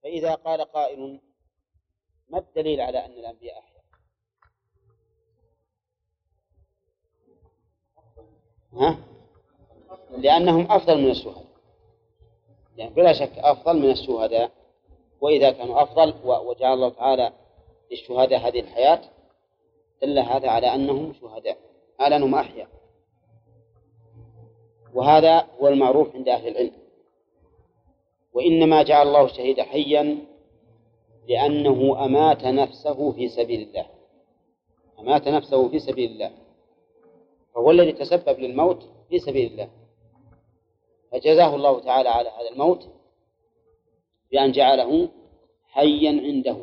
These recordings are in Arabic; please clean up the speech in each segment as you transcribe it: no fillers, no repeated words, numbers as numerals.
فإذا قال قائل ما الدليل على أن الأنبياء أحياء؟ لأنهم أفضل من الشهداء، يعني بلا شك أفضل من الشهداء، وإذا كانوا أفضل وجعل الله تعالى للشهداء هذه الحياة دل هذا على أنهم شهداء، على أنهم أحياء. وهذا هو المعروف عند أهل العلم. وإنما جعل الله الشهيد حيا لأنه أمات نفسه في سبيل الله، أمات نفسه في سبيل الله، فهو الذي تسبب للموت في سبيل الله، فجزاه الله تعالى على هذا الموت بأن جعله حيا عنده.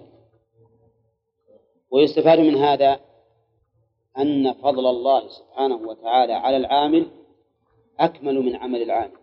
ويستفاد من هذا أن فضل الله سبحانه وتعالى على العامل أكمل من عمل العامل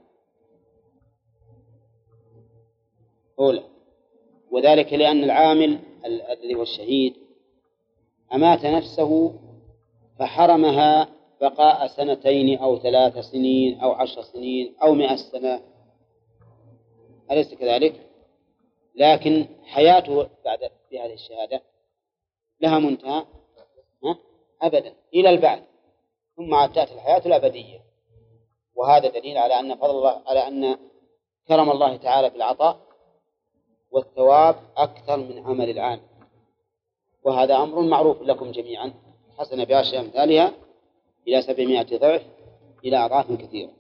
أولا، وذلك لأن العامل الذي هو الشهيد أمات نفسه فحرمها بقاء 2 أو 3 سنين أو 10 سنين أو 100 سنة، أليس كذلك؟ لكن حياته بعد في هذه الشهادة لها منتهى أبدا إلى البعث، ثم عاد تأتي الحياة الأبدية. وهذا دليل على أن فضل الله، على أن كرم الله تعالى بالعطاء والثواب أكثر من عمل العامل. وهذا أمر معروف لكم جميعا، حسن بعشر أمثالها إلى 700 ضعف إلى أضعاف كثيرة.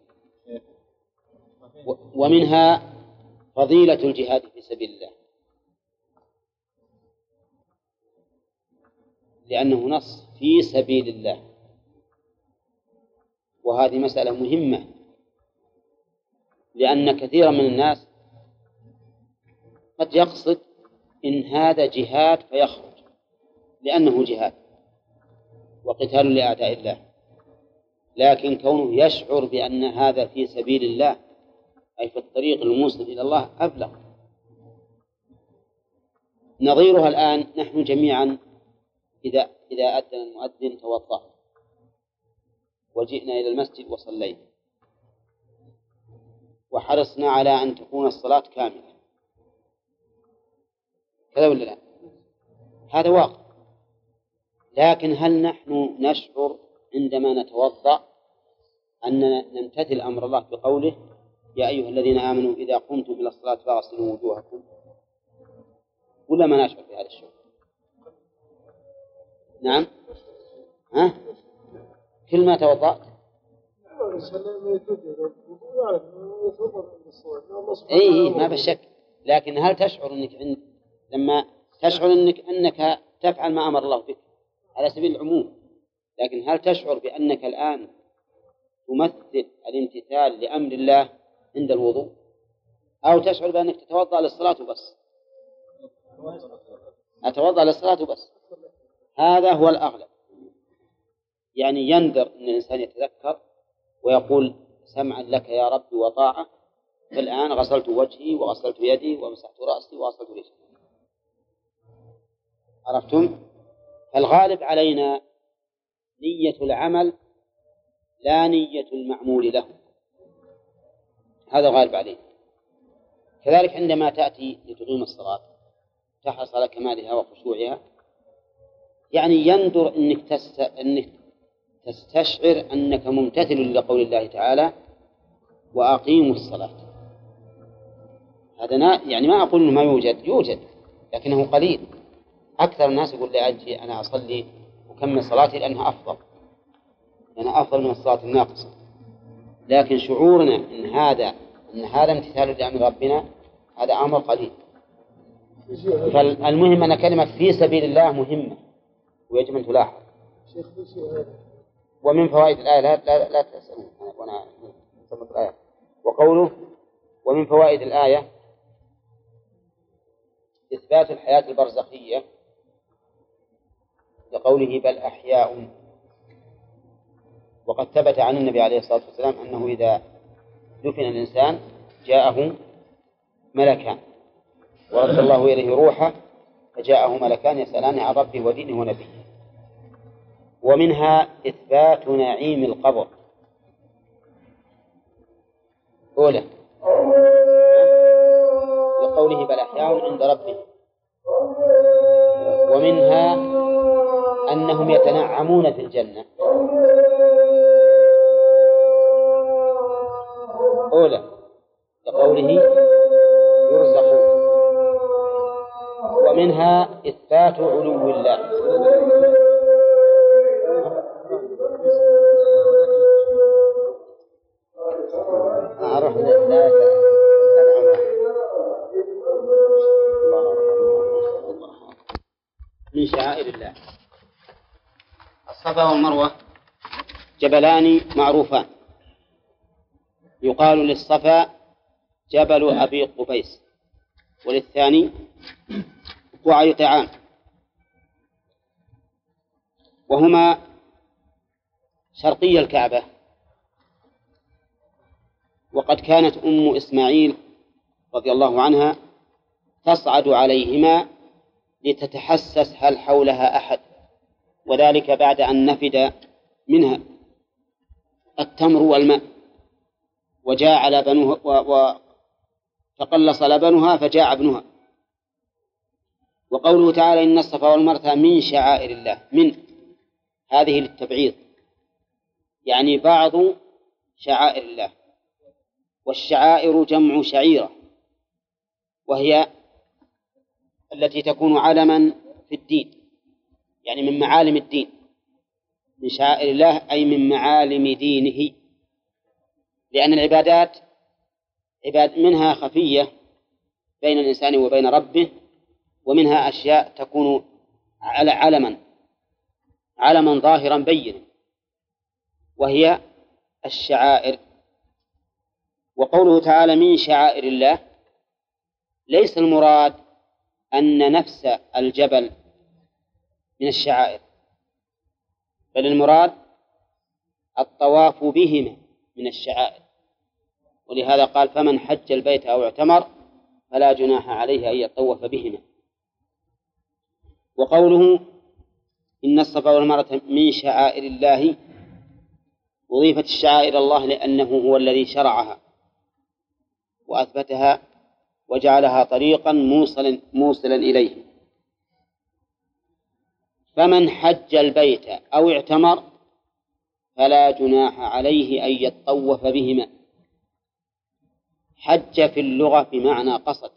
ومنها فضيلة الجهاد في سبيل الله، لأنه نص في سبيل الله، وهذه مسألة مهمة، لأن كثيرا من الناس قد يقصد إن هذا جهاد فيخرج لأنه جهاد وقتال لأعداء الله، لكن كونه يشعر بأن هذا في سبيل الله أي في الطريق الموصل إلى الله أبلغ. نظيرها الآن نحن جميعا إذا أذن المؤذن توضأ وجئنا إلى المسجد وصلينا وحرصنا على أن تكون الصلاة كاملة، كذا ولا لا؟ هذا واقع. لكن هل نحن نشعر عندما نتوضأ أننا نمتثل أمر الله بقوله يا أيها الذين آمنوا إذا قمتم إلى الصلاة فاغسلوا وجوهكم، ولا ما نشعر بهذا الشعور؟ نعم، كل ما توضأت إيه ما بالشك، لكن هل تشعر أنك لما تشعر أنك تفعل ما أمر الله بك على سبيل العموم، لكن هل تشعر بأنك الآن تمثل الامتثال لأمر الله عند الوضوء، أو تشعر بأنك تتوضأ للصلاة وبس؟ أتوضأ للصلاة وبس، هذا هو الأغلب. يعني يندر أن الإنسان يتذكر ويقول سمعا لك يا رب وطاعة، فالآن غسلت وجهي وغسلت يدي ومسحت رأسي وغسلت رجلي. عرفتم؟ فالغالب علينا نية العمل لا نية المعمول له، هذا غالب علينا. كذلك عندما تأتي لتقيم الصلاة تحرص على كمالها وخشوعها، يعني يندر أنك تستشعر أنك ممتثل لقول الله تعالى وأقيموا الصلاة. هذا يعني ما أقول إنه ما يوجد، لكنه قليل. أكثر الناس يقول لي أجي أنا أصلي وكمل صلاتي لأنها أفضل، لأنها أفضل من الصلاة الناقصة. لكن شعورنا أن هذا امتثال لأمر ربنا هذا أمر قليل. فالمهم أن كلمة في سبيل الله مهمة ويجب أن تلاحظ. ومن فوائد الآية لا تسألون وأنا أصدق الآية. وقوله ومن فوائد الآية إثبات الحياة البرزخية لقوله بل أحياء. وقد ثبت عن النبي عليه الصلاة والسلام أنه إذا دفن الإنسان جاءه ملكان ورد الله إليه روحه فجاءه ملكان يسألان عن ربه ودينه ونبيه. ومنها إثبات نعيم القبر. أولا وقوله بل أحياء عند ربهم. ومنها أنهم يتنعمون في الجنة. أولى لقوله يرزقون. ومنها إثبات علو الله. أعرف لا من شعائر الله. الصفا والمروة جبلان معروفان، يقال للصفا جبل أبي قبيس، وللثاني قعي طعام، وهما شرقي الكعبة. وقد كانت أم إسماعيل رضي الله عنها تصعد عليهما لتتحسس هل حولها أحد، وذلك بعد أن نفد منها التمر والماء وجاع لبنها وتقلص لبنها فجاع ابنها. وقوله تعالى إن الصفا والمروة من شعائر الله، من هذه للتبعيض، يعني بعض شعائر الله. والشعائر جمع شعيرة، وهي التي تكون علما في الدين، يعني من معالم الدين. من شعائر الله أي من معالم دينه، لأن العبادات منها خفية بين الإنسان وبين ربه، ومنها أشياء تكون علما ظاهرا بينا، وهي الشعائر. وقوله تعالى من شعائر الله ليس المراد أن نفس الجبل من الشعائر، بل المراد الطواف بهما من الشعائر. ولهذا قال فمن حج البيت أو اعتمر فلا جناح عليه أن يطوف بهما. وقوله إن الصفا والمروة من شعائر الله أضيفت الشعائر الله لأنه هو الذي شرعها وأثبتها وجعلها طريقا موصلا إليه. فمن حج البيت أو اعتمر فلا جناح عليه أن يطوف بهما. حج في اللغة بمعنى قصد،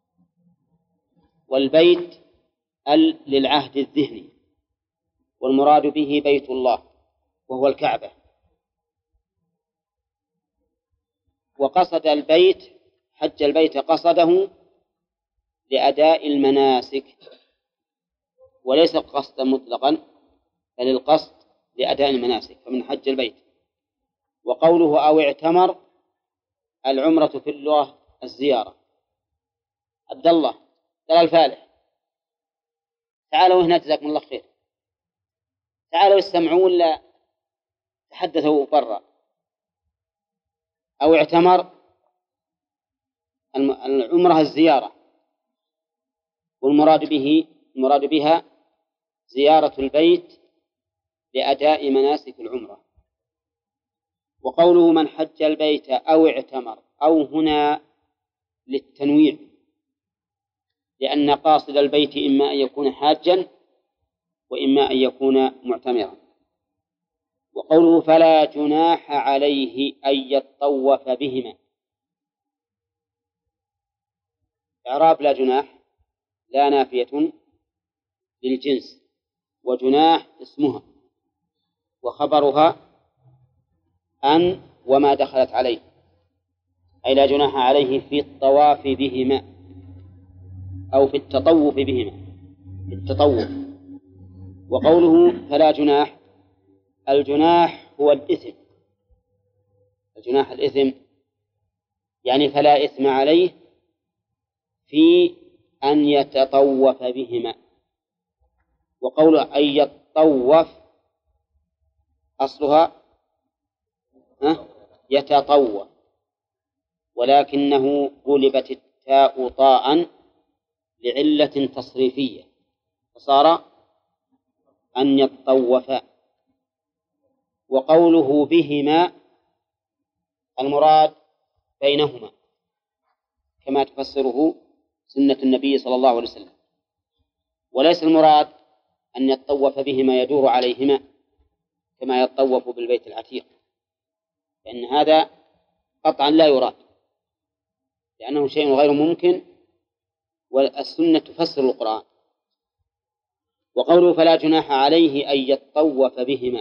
والبيت للعهد الذهني، والمراد به بيت الله وهو الكعبة. وقصد البيت، حج البيت قصده لأداء المناسك، وليس قصدا مطلقا، بل القصد لأداء المناسك، فمن حج البيت. وقوله أو اعتمر، العمرة في اللغة الزيارة. عبد الله ترى الفالح، تعالوا هنا جزاكم الله خير، تعالوا استمعوا ولا تحدثوا برا. أو اعتمر العمرة الزيارة، والمراد بها زيارة البيت لأداء مناسك العمرة. وقوله من حج البيت أو اعتمر، أو هنا للتنويع، لأن قاصد البيت إما أن يكون حاجا وإما أن يكون معتمرا. وقوله فلا جناح عليه أن يطوف بهما، إعراب لا جناح لا نافية للجنس، وجناح اسمها وخبرها أن وما دخلت عليه، أي لا جناح عليه في الطواف بهما أو في التطوف بهما، في التطوف. وقوله فلا جناح، الجناح هو الإثم، الجناح الإثم، يعني فلا إثم عليه في أن يتطوف بهما. وقوله أن يتطوف أصلها يتطوف، ولكنه قلبت التاء طاء لعلة تصريفية فصار أن يتطوف. وقوله بهما المراد بينهما كما تفسره سنة النبي صلى الله عليه وسلم، وليس المراد أن يطوف بهما يدور عليهما كما يطوف بالبيت العتيق، لأن هذا قطعا لا يراد، لأنه شيء غير ممكن، والسنة تفسر القرآن. وقوله فلا جناح عليه أن يطوف بهما،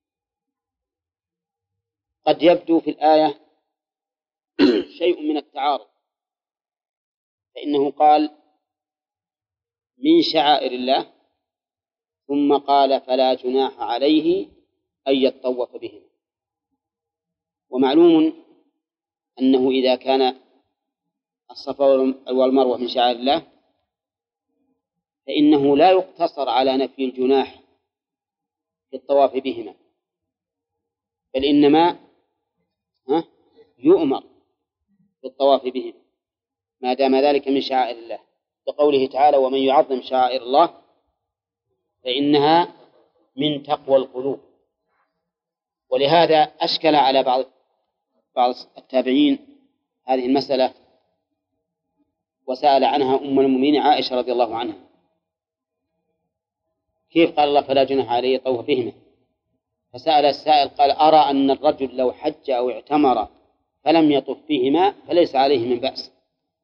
قد يبدو في الآية شيء من التعارض، فإنه قال من شعائر الله ثم قال فلا جناح عليه أن يطوف بهما. ومعلوم أنه إذا كان الصفا والمروة من شعائر الله فإنه لا يقتصر على نفي الجناح في الطواف بهما، بل إنما يؤمر بالطواف بهما ما دام ذلك من شعائر الله، بقوله تعالى ومن يعظم شعائر الله فإنها من تقوى القلوب. ولهذا أشكل على بعض التابعين هذه المسألة، وسأل عنها أم المؤمنين عائشة رضي الله عنها، كيف قال الله فلا جناح عليه يطوف بهما؟ فسأل السائل قال أرى أن الرجل لو حج أو اعتمر فلم يطف بهما فليس عليه من بأس.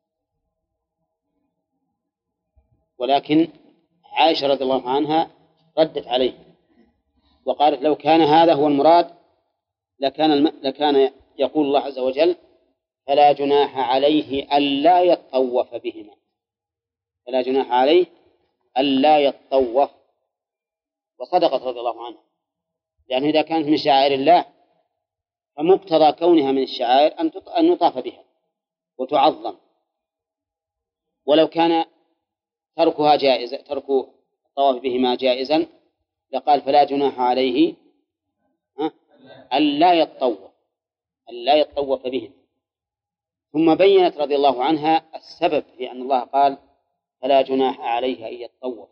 ولكن عائشة رضي الله عنها ردت عليه وقالت لو كان هذا هو المراد لكان يقول الله عز وجل فلا جناح عليه ألا يطوف بهما، فلا جناح عليه ألا يطوف. وصدقت رضي الله عنها، لأنه إذا كانت من شعائر الله فمقتضى كونها من الشعائر أن يطاف بها وتعظم. ولو كان ترك الطواف بهما جائزا لقال فلا جناح عليه ألا يطوف بهم. ثم بينت رضي الله عنها السبب في أن الله قال فلا جناح عليه أن يطوف،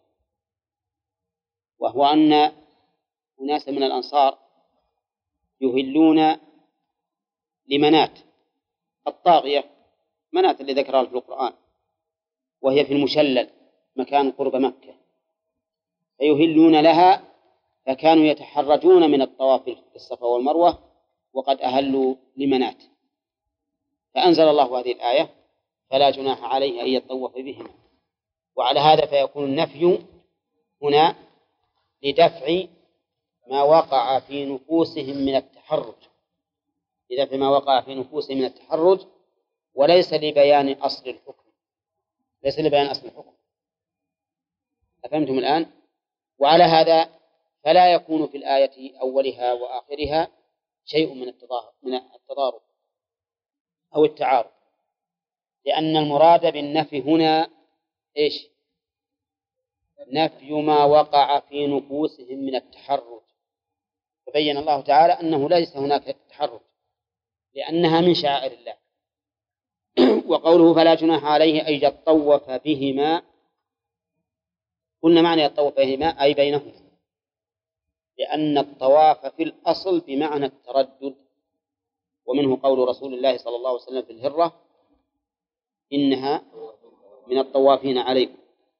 وهو أن أناس من الأنصار يهلون لمنات الطاغية، منات اللي ذكرها في القرآن، وهي في المشلل مكان قرب مكة، فيهلون لها، فكانوا يتحرجون من الطواف بالصفا والمروة وقد أهلوا لمنات، فأنزل الله هذه الآية فلا جناح عليه أن يطوف بهما. وعلى هذا فيكون النفي هنا لدفع ما وقع في نفوسهم من التحرج، لدفع ما وقع في نفوسهم من التحرج، وليس لبيان أصل الحكم، ليس لبيان أصل الحكم. أفهمتم الآن؟ وعلى هذا فلا يكون في الآية أولها وآخرها شيء من التضارب أو التعارض، لأن المراد بالنفي هنا إيش؟ نفي ما وقع في نفوسهم من التحرج، فبين الله تعالى أنه ليس هناك تحرج لأنها من شعائر الله. وقوله فلا جناح عليه أن يطوف بهما، قلنا معنى يطوف بهما أي بينهما، لأن الطواف في الأصل بمعنى التردد، ومنه قول رسول الله صلى الله عليه وسلم في الهرة إنها من الطوافين عليكم.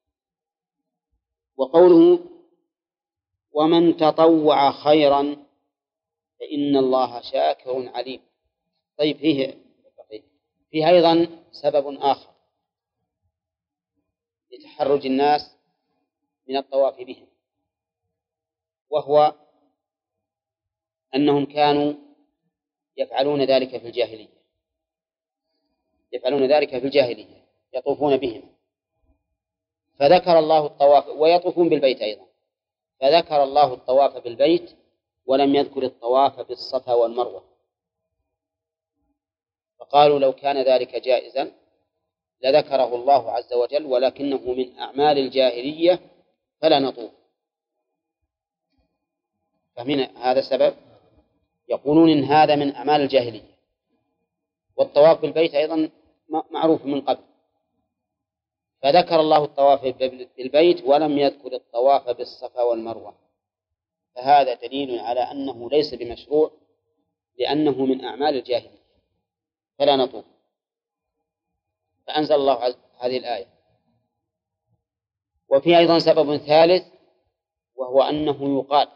وقوله ومن تطوع خيرا فإن الله شاكر عليم. طيب فيه أيضا سبب آخر لتحرج الناس من الطواف بهم، وهو أنهم كانوا يفعلون ذلك في الجاهلية، يطوفون بهم، فذكر الله الطواف، ويطوفون بالبيت أيضا، فذكر الله الطواف بالبيت ولم يذكر الطواف بالصفا والمروة، فقالوا لو كان ذلك جائزا لذكره الله عز وجل، ولكنه من أعمال الجاهلية فلا نطوف. فمن هذا السبب يقولون إن هذا من أعمال الجاهلية، والطواف بالبيت أيضا معروف من قبل، فذكر الله الطواف بالبيت ولم يذكر الطواف بالصفا والمروة، فهذا دليل على أنه ليس بمشروع، لأنه من أعمال الجاهلية فلا نطوف. فأنزل الله هذه الآية وفي أيضا سبب ثالث، وهو أنه يقال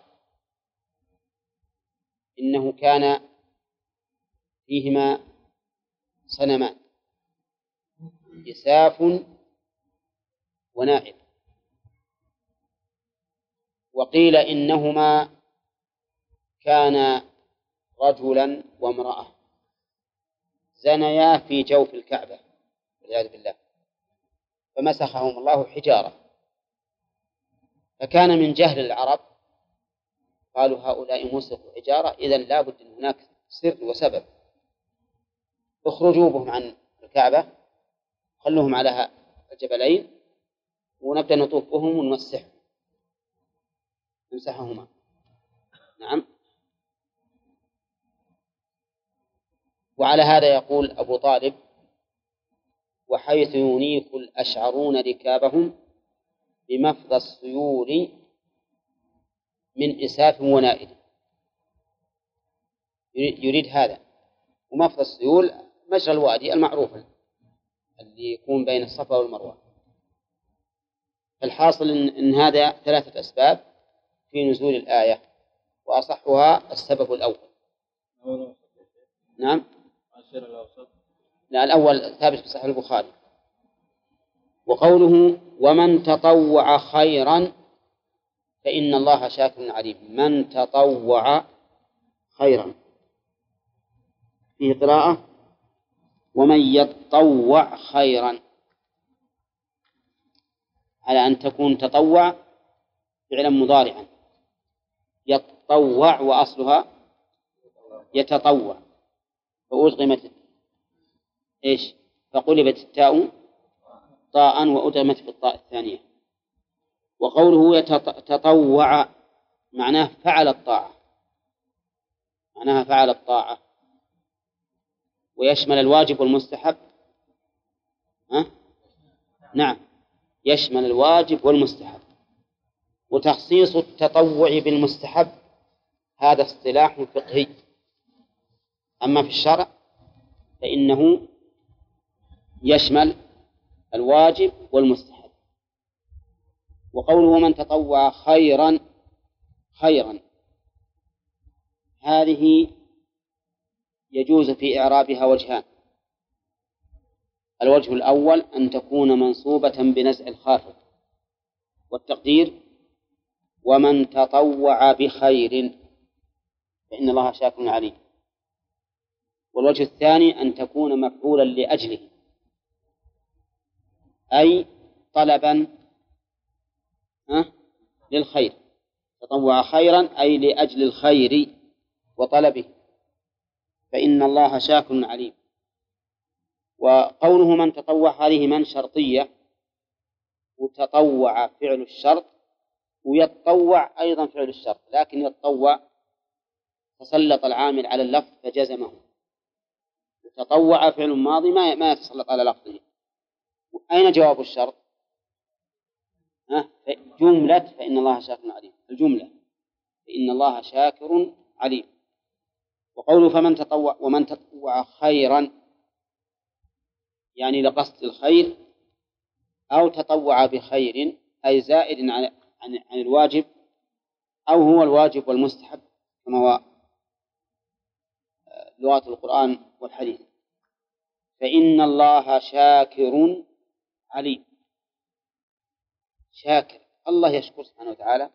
إنه كان فيهما صنمان إساف ونائل، وقيل إنهما كان رجلا وامرأة زنيا في جوف الكعبة والعياذ بالله، فمسخهم الله حجارة. فكان من جهل العرب قالوا هؤلاء مسخوا حجارة، إذن لا بد أن هناك سر وسبب، اخرجوا بهم عن الكعبة، خلوهم على الجبلين ونبدأ نطوف بهم نمسحهما. نعم. وعلى هذا يقول أبو طالب: وحيث ينيخ الأشعرون ركابهم بمفضى السيول من إساف ونائل. يريد هذا. ومفضى السيول مجرى الوادي المعروف اللي يكون بين الصفا والمروة. الحاصل إن هذا 3 أسباب في نزول الآية، وأصحها السبب الأول. نعم. لا، الأول ثابت في صحيح البخاري. وقوله: ومن تطوع خيرا فإن الله شاكر عليم. من تطوع خيرا، فيه قراءة: ومن يتطوع خيرا، على أن تكون تطوع فعلا مضارعا. يتطوع وأصلها يتطوع، فأدغمت إيش؟ فقلبت التاء طاء وأدغمت في الطاء الثانية. وقوله يتطوع معناه فعل الطاعة، معناها فعل الطاعة، ويشمل الواجب والمستحب. نعم، يشمل الواجب والمستحب. وتخصيص التطوع بالمستحب هذا اصطلاح فقهي، أما في الشرع فإنه يشمل الواجب والمستحب. وقوله من تطوع خيرا، خيرا هذه يجوز في إعرابها وجهان: الوجه الأول أن تكون منصوبة بنزع الخافض، والتقدير ومن تطوع بخير فإن الله شاكر عليم. والوجه الثاني أن تكون مفعولا لأجله، أي طلبا للخير. تطوع خيرا أي لأجل الخير وطلبه، فإن الله شاكر عليم. وقوله من تطوع هذه من شرطية، وتطوع فعل الشرط، ويتطوع أيضا فعل الشرط، لكن يتطوع تسلط العامل على اللفظ فجزمه، وتطوع فعل ماضي ما يتسلط على لفظه. أين جواب الشرط؟ جملة فإن الله شاكر عليم، الجملة فإن الله شاكر عليم. وقوله فمن تطوع ومن تطوع خيرا يعني لقصد الخير، أو تطوع بخير أي زائد عن الواجب، أو هو الواجب والمستحب كما هو لغات القرآن والحديث. فإن الله شاكر عليم. شاكر، الله يشكر سبحانه وتعالى.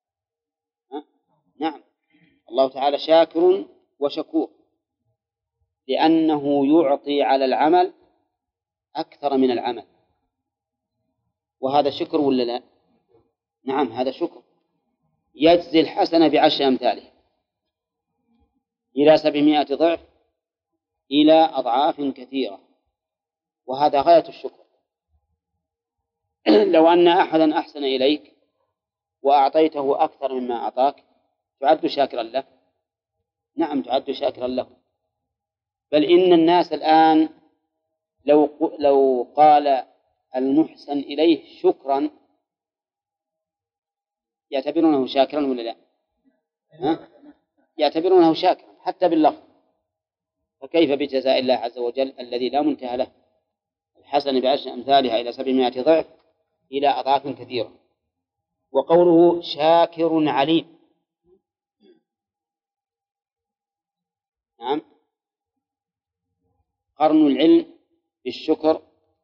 نعم، الله تعالى شاكر وشكور، لأنه يعطي على العمل أكثر من العمل، وهذا شكر ولا لا؟ نعم، هذا شكر. يجزي الحسنة ب10 أمثاله إلى 700 ضعف إلى أضعاف كثيرة، وهذا غاية الشكر. لو أن أحدا أحسن إليك وأعطيته أكثر مما أعطاك تعد شاكرا له؟ نعم، تعد شاكرا له. بل إن الناس الآن لو قال المحسن إليه شكرا يعتبرونه شاكرا ولا لا؟ يعتبرونه شاكرا حتى باللفظ، فكيف بجزاء الله عز وجل الذي لا منتهى له؟ الحسن ب10 أمثالها إلى 700 ضعف إلى أضعاف كثيرة. وقوله شاكر عليم، نعم، قرن العلم بالشكر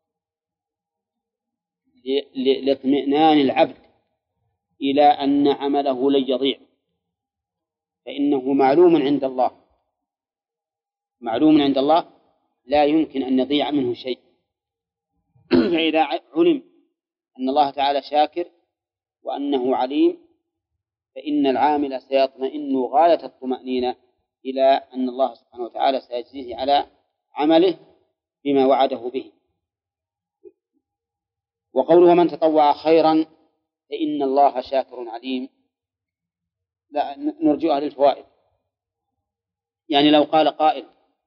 لاطمئنان العبد إلى أن عمله لن يضيع، فإنه معلوم عند الله، معلوم عند الله لا يمكن أن يضيع منه شيء. فإذا علم أن الله تعالى شاكر وأنه عليم فإن العامل سيطمئن غاية الطمأنينة إلى أن الله سبحانه وتعالى سيجزيه على عمله بما وعده به. وقوله من تطوع خيرا فإن الله شاكر عليم، لا نرجئها للفوائد. يعني لو قال قائل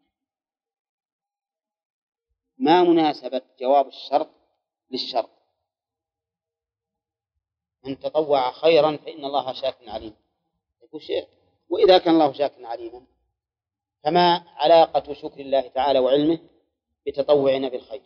ما مناسبة جواب الشرط للشرط؟ من تطوع خيرا فإن الله شاكر عليم، وإذا كان الله شاكر عليما فما علاقة شكر الله تعالى وعلمه بتطوعنا بالخير؟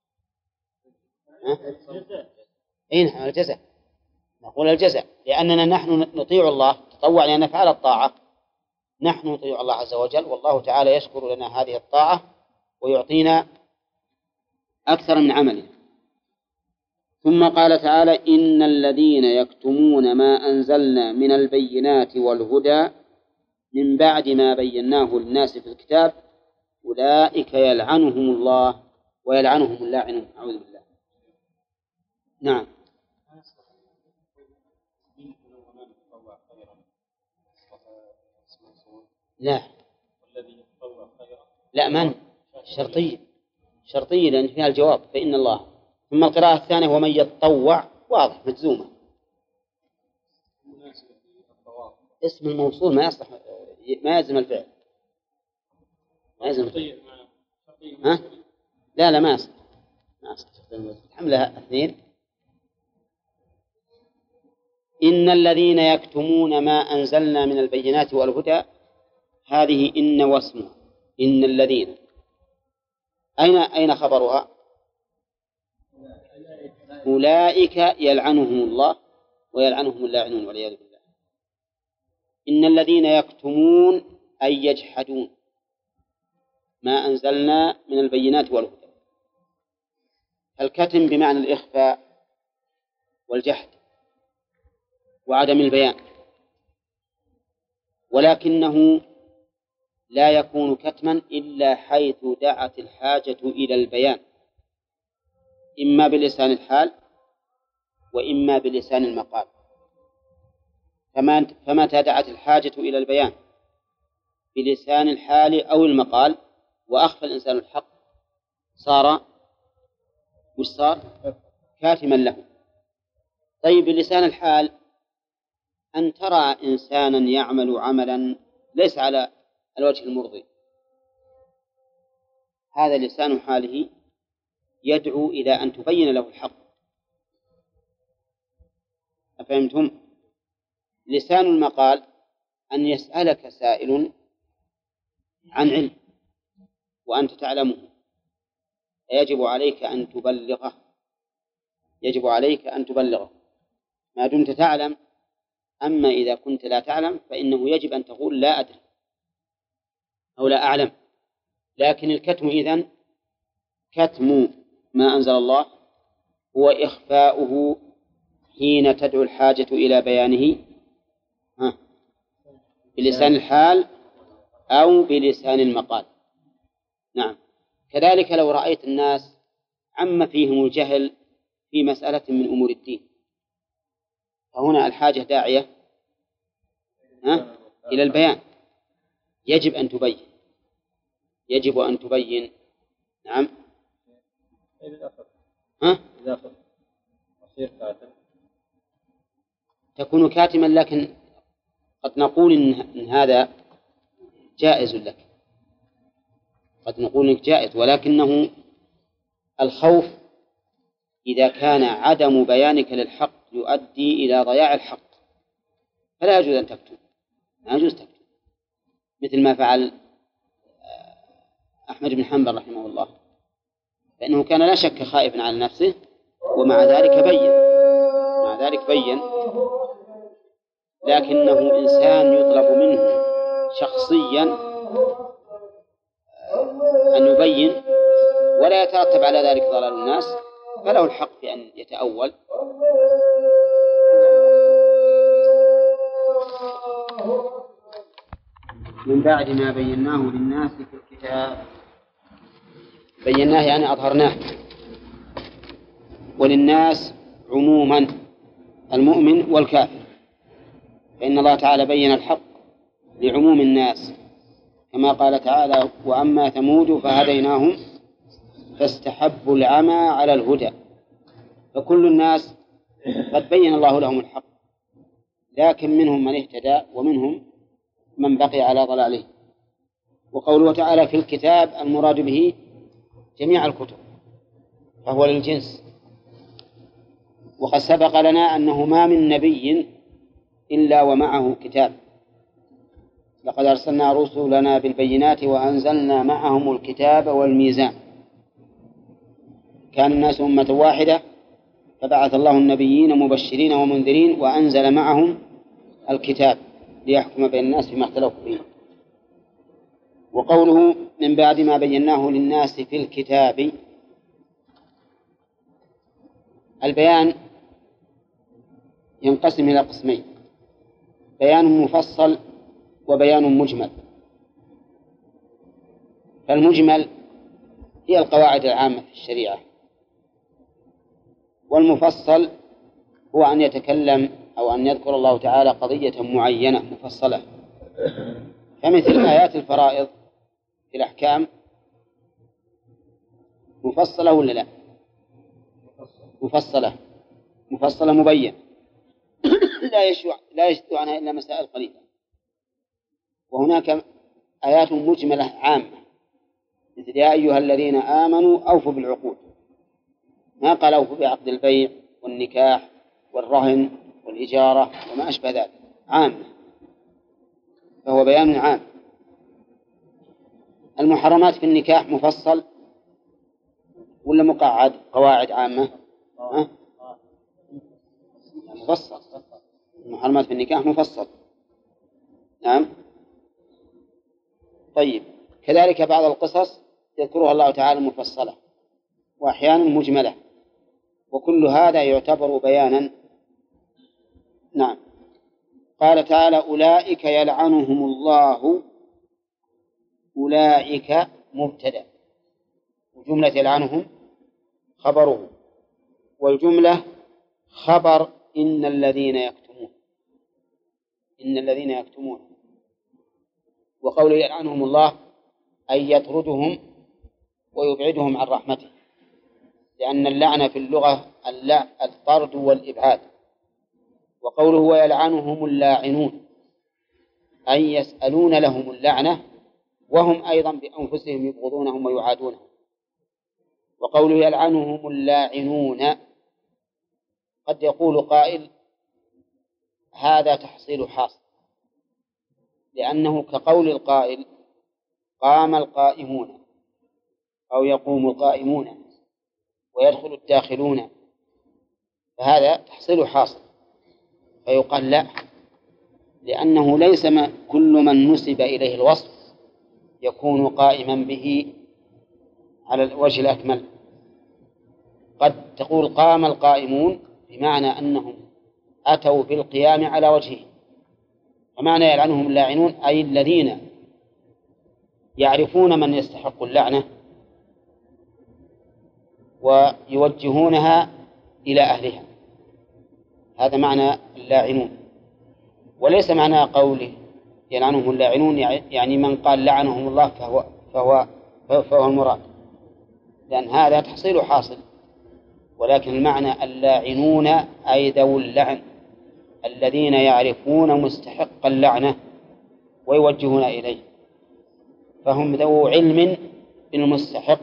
نعم الجزاء، نقول الجزاء، لأننا نحن نطيع الله، تطوع لأن نفعل الطاعة، نحن نطيع الله عز وجل، والله تعالى يشكر لنا هذه الطاعة ويعطينا أكثر من عمله. ثم قال تعالى إن الذين يكتمون ما أنزلنا من البينات والهدى من بعد ما بيناه للناس في الكتاب أولئك يلعنهم الله ويلعنهم اللاعنون، أعوذ بالله. نعم. لا من شرطية لأن فيها الجواب فإن الله. ثم القراءة الثانية ومن يتطوع واضح مجزومة، اسم الموصول ما يصلح، ما يلزم الفعل، ما يلزم الفعل. لا ما يصلح، حملها اثنين. إن الذين يكتمون ما أنزلنا من البينات والهدى، هذه إن واسمها إن الذين، أين خبرها؟ أولئك يلعنهم الله ويلعنهم اللاعنون والعياذ بالله. إن الذين يكتمون أي يجحدون ما أنزلنا من البينات والهدى. الكتم بمعنى الإخفاء والجحد وعدم البيان، ولكنه لا يكون كتما إلا حيث دعت الحاجة إلى البيان، إما بلسان الحال وإما بلسان المقال. فمتى دعت الحاجة إلى البيان بلسان الحال أو المقال وأخفى الإنسان الحق صار كاتما له. طيب بلسان الحال أن ترى إنسانا يعمل عملا ليس على الوجه المرضي، هذا لسان حاله يدعو إلى أن تبين له الحق. أفهمتم؟ لسان المقال أن يسألك سائل عن علم وأنت تعلمه، يجب عليك أن تبلغه، يجب عليك أن تبلغه ما دمت تعلم. أما إذا كنت لا تعلم فإنه يجب أن تقول لا أدري أو لا أعلم. لكن الكتم إذن كتم ما أنزل الله هو إخفاؤه حين تدعو الحاجة إلى بيانه بلسان الحال أو بلسان المقال. نعم. كذلك لو رأيت الناس عم فيهم الجهل في مسألة من أمور الدين، فهنا الحاجة داعية إلى البيان، يجب أن تبين، يجب أن تبين. نعم. تكون كاتما، لكن قد نقول إن هذا جائز لك، قد نقول إنك جائز، ولكنه الخوف إذا كان عدم بيانك للحق يؤدي إلى ضياع الحق فلا يجوز أن تكتب، لا يجوز تكتب، مثل ما فعل أحمد بن حنبل رحمه الله، فإنه كان لا شك خائفا على نفسه ومع ذلك بين لكنه إنسان يطلب منه شخصيا أن يبين ولا يترتب على ذلك ضلال الناس، فله الحق في أن يتأول. من بعد ما بيناه للناس في الكتاب. بيناه يعني أظهرناه، وللناس عموما المؤمن والكافر، فإن الله تعالى بين الحق لعموم الناس، كما قال تعالى: وأما ثمود فهديناهم فاستحبوا العمى على الهدى. فكل الناس قد بين الله لهم الحق، لكن منهم من اهتدى ومنهم من بقي على ضلاله. وقوله تعالى في الكتاب المراد به جميع الكتب، فهو للجنس. وقد سبق لنا أنه ما من نبي إلا ومعه كتاب. لقد أرسلنا رسلنا بالبينات وأنزلنا معهم الكتاب والميزان. كان الناس أمة واحدة فبعث الله النبيين مبشرين ومنذرين وأنزل معهم الكتاب ليحكم بين الناس فيما اختلفوا فيه. وقوله من بعد ما بيناه للناس في الكتاب، البيان ينقسم إلى قسمين: بيان مفصل وبيان مجمل. فالمجمل هي القواعد العامة في الشريعة، والمفصل هو أن يتكلم أو أن يذكر الله تعالى قضية معينة مفصلة، كمثل آيات الفرائض في الأحكام مفصلة ولا لا؟ مفصلة مبين لا يشذ عنها إلا مسائل قليلة. وهناك آيات مجملة عامة، مثل يا أيها الذين آمنوا أوفوا بالعقود، ما قال أوفوا بعقد البيع والنكاح والرهن والإجارة وما أشبه ذلك، عامة، فهو بيان عام. المحرمات في النكاح مفصل ولا مقعد قواعد عامة؟ مفصل. المحرمات في النكاح مفصل، نعم. طيب، كذلك بعض القصص يذكرها الله تعالى مفصلة وأحيانا مجملة، وكل هذا يعتبر بيانا. نعم. قال تعالى: أولئك يلعنهم الله. أولئك مبتدأ، وجملة يلعنهم خبره، والجملة خبر إن الذين يكتمون. وقوله يلعنهم الله أي يطردهم ويبعدهم عن رحمته، لأن اللعنة في اللغة الطرد والإبعاد. وقوله ويلعنهم اللاعنون أي يسألون لهم اللعنة وهم أيضا بأنفسهم يبغضونهم ويعادونهم. وقوله يلعنهم اللاعنون، قد يقول قائل هذا تحصيل حاصل، لأنه كقول القائل قام القائمون أو يقوم القائمون ويدخل الداخلون، فهذا تحصيل حاصل. فيقال لا، لأنه ليس كل من نسب إليه الوصف يكون قائما به على الوجه الأكمل. قد تقول قام القائمون بمعنى أنهم أتوا بالقيام على وجهه، ومعنى يلعنهم اللاعنون أي الذين يعرفون من يستحق اللعنة ويوجهونها إلى أهلها، هذا معنى اللاعنون. وليس معنى قوله يلعنهم اللاعنون يعني من قال لعنهم الله فهو المراد، لأن هذا تحصيل حاصل. ولكن المعنى اللاعنون أي ذو اللعن، الذين يعرفون مستحق اللعنة ويوجهون إليه، فهم ذو علم بالمستحق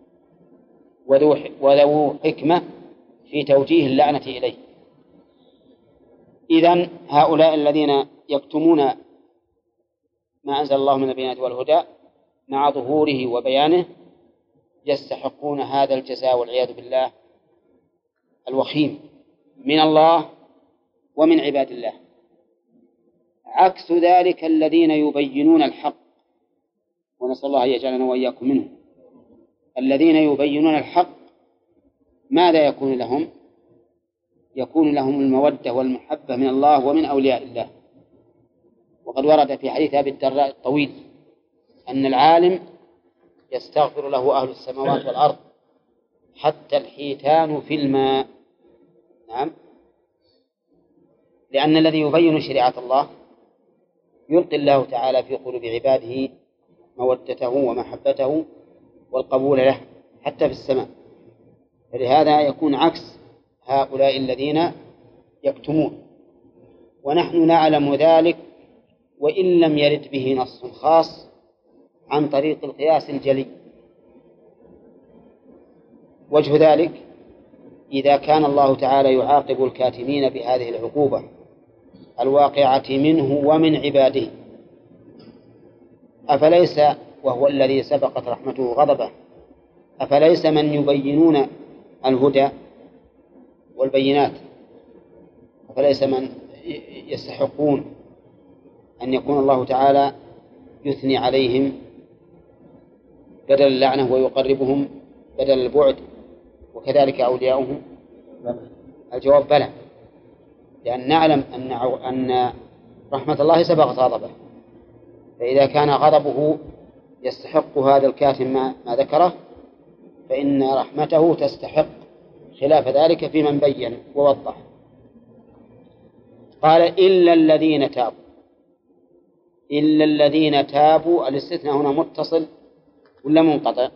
وذو حكمة في توجيه اللعنة إليه. إذن هؤلاء الذين يكتمون ما أنزل الله من البينات والهدى مع ظهوره وبيانه يستحقون هذا الجزاء والعياذ بالله الوخيم من الله ومن عباد الله، عكس ذلك الذين يبينون الحق، ونسأل الله أن يجعلنا وإياكم منهم. الذين يبينون الحق ماذا يكون لهم؟ يكون لهم المودة والمحبة من الله ومن أولياء الله. وقد ورد في حديث أبي الدرداء الطويل أن العالم يستغفر له أهل السماوات والأرض حتى الحيتان في الماء. نعم، لأن الذي يبين شريعة الله يلقي الله تعالى في قلوب عباده مودته ومحبته والقبول له حتى في السماء. فلهذا يكون عكس هؤلاء الذين يكتمون، ونحن نعلم ذلك وإن لم يرد به نص خاص عن طريق القياس الجلي. وجه ذلك إذا كان الله تعالى يعاقب الكاتمين بهذه العقوبة الواقعة منه ومن عباده، أفليس وهو الذي سبقت رحمته غضبه، أفليس من يبينون الهدى والبينات، أفليس من يستحقون أن يكون الله تعالى يثني عليهم بدل اللعنة ويقربهم بدل البعد، وكذلك أولياؤهم؟ الجواب بلى، لأن نعلم أن رحمة الله سبقت غضبه، فإذا كان غضبه يستحق هذا الكاتم ما ذكره، فإن رحمته تستحق خلاف ذلك في من بين ووضح. قال إلا الذين تابوا. إلا الذين تابوا، الاستثناء هنا متصل ولا منقطع؟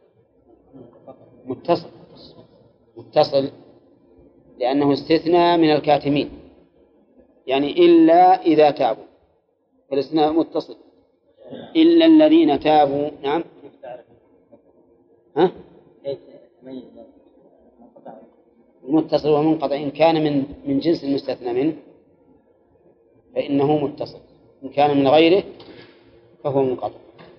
متصل لأنه استثناء من الكاتمين، يعني إلا إذا تابوا، فالاستثناء متصل. إلا الذين تابوا. نعم. ها؟ المتصل والمنقطع إن كان من جنس المستثنى منه فإنه متصل، إن كان من غيره فهو منقطع.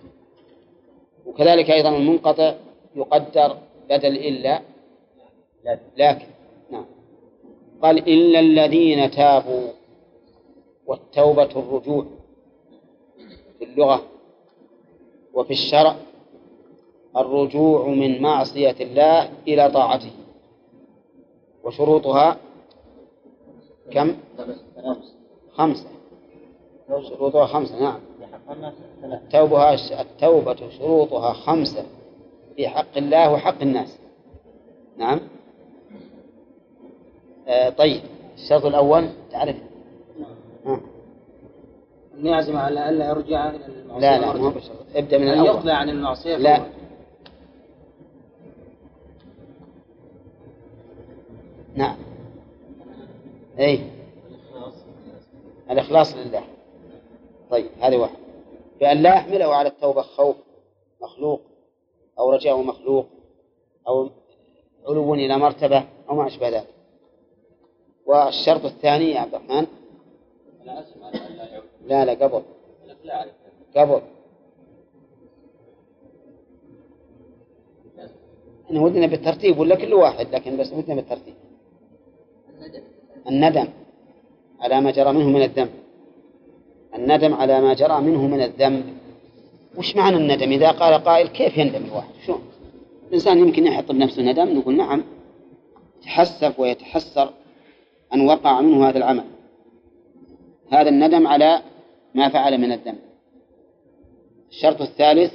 وكذلك أيضا المنقطع يقدر بدل إلا لكن. نعم. قال إلا الذين تابوا، والتوبة الرجوع في اللغة، وفي الشرع الرجوع من معصية الله إلى طاعته. وشروطها كم؟ 5. شروطها 5. نعم. التوبة شروطها 5 في حق الله وحق الناس. نعم. طيب، الشرط الأول تعرف؟ أن يعزم على ألا يرجع إلى المعصية. لا ابدأ من الأول. يقلع عن المعصية. لا. نعم. أي الإخلاص لله. طيب، هذا واحد. بأن لا يحمله على التوبة خوف مخلوق أو رجاء مخلوق أو علو إلى مرتبة أو ما أشبه ذلك. والشرط الثاني يا عبد الرحمن؟ لا قبل إن ودنا بالترتيب ولا كل واحد، لكن بس ودنا بالترتيب. الندم على ما جرى منه من الذنب. الندم على ما جرى منه من الذنب. وش معنى الندم؟ إذا قال قائل كيف يندم الواحد؟ شو الإنسان يمكن يحط بنفسه ندم؟ نقول نعم، يتحسف ويتحسر أن وقع منه هذا العمل. هذا الندم على ما فعل من الذنب. الشرط الثالث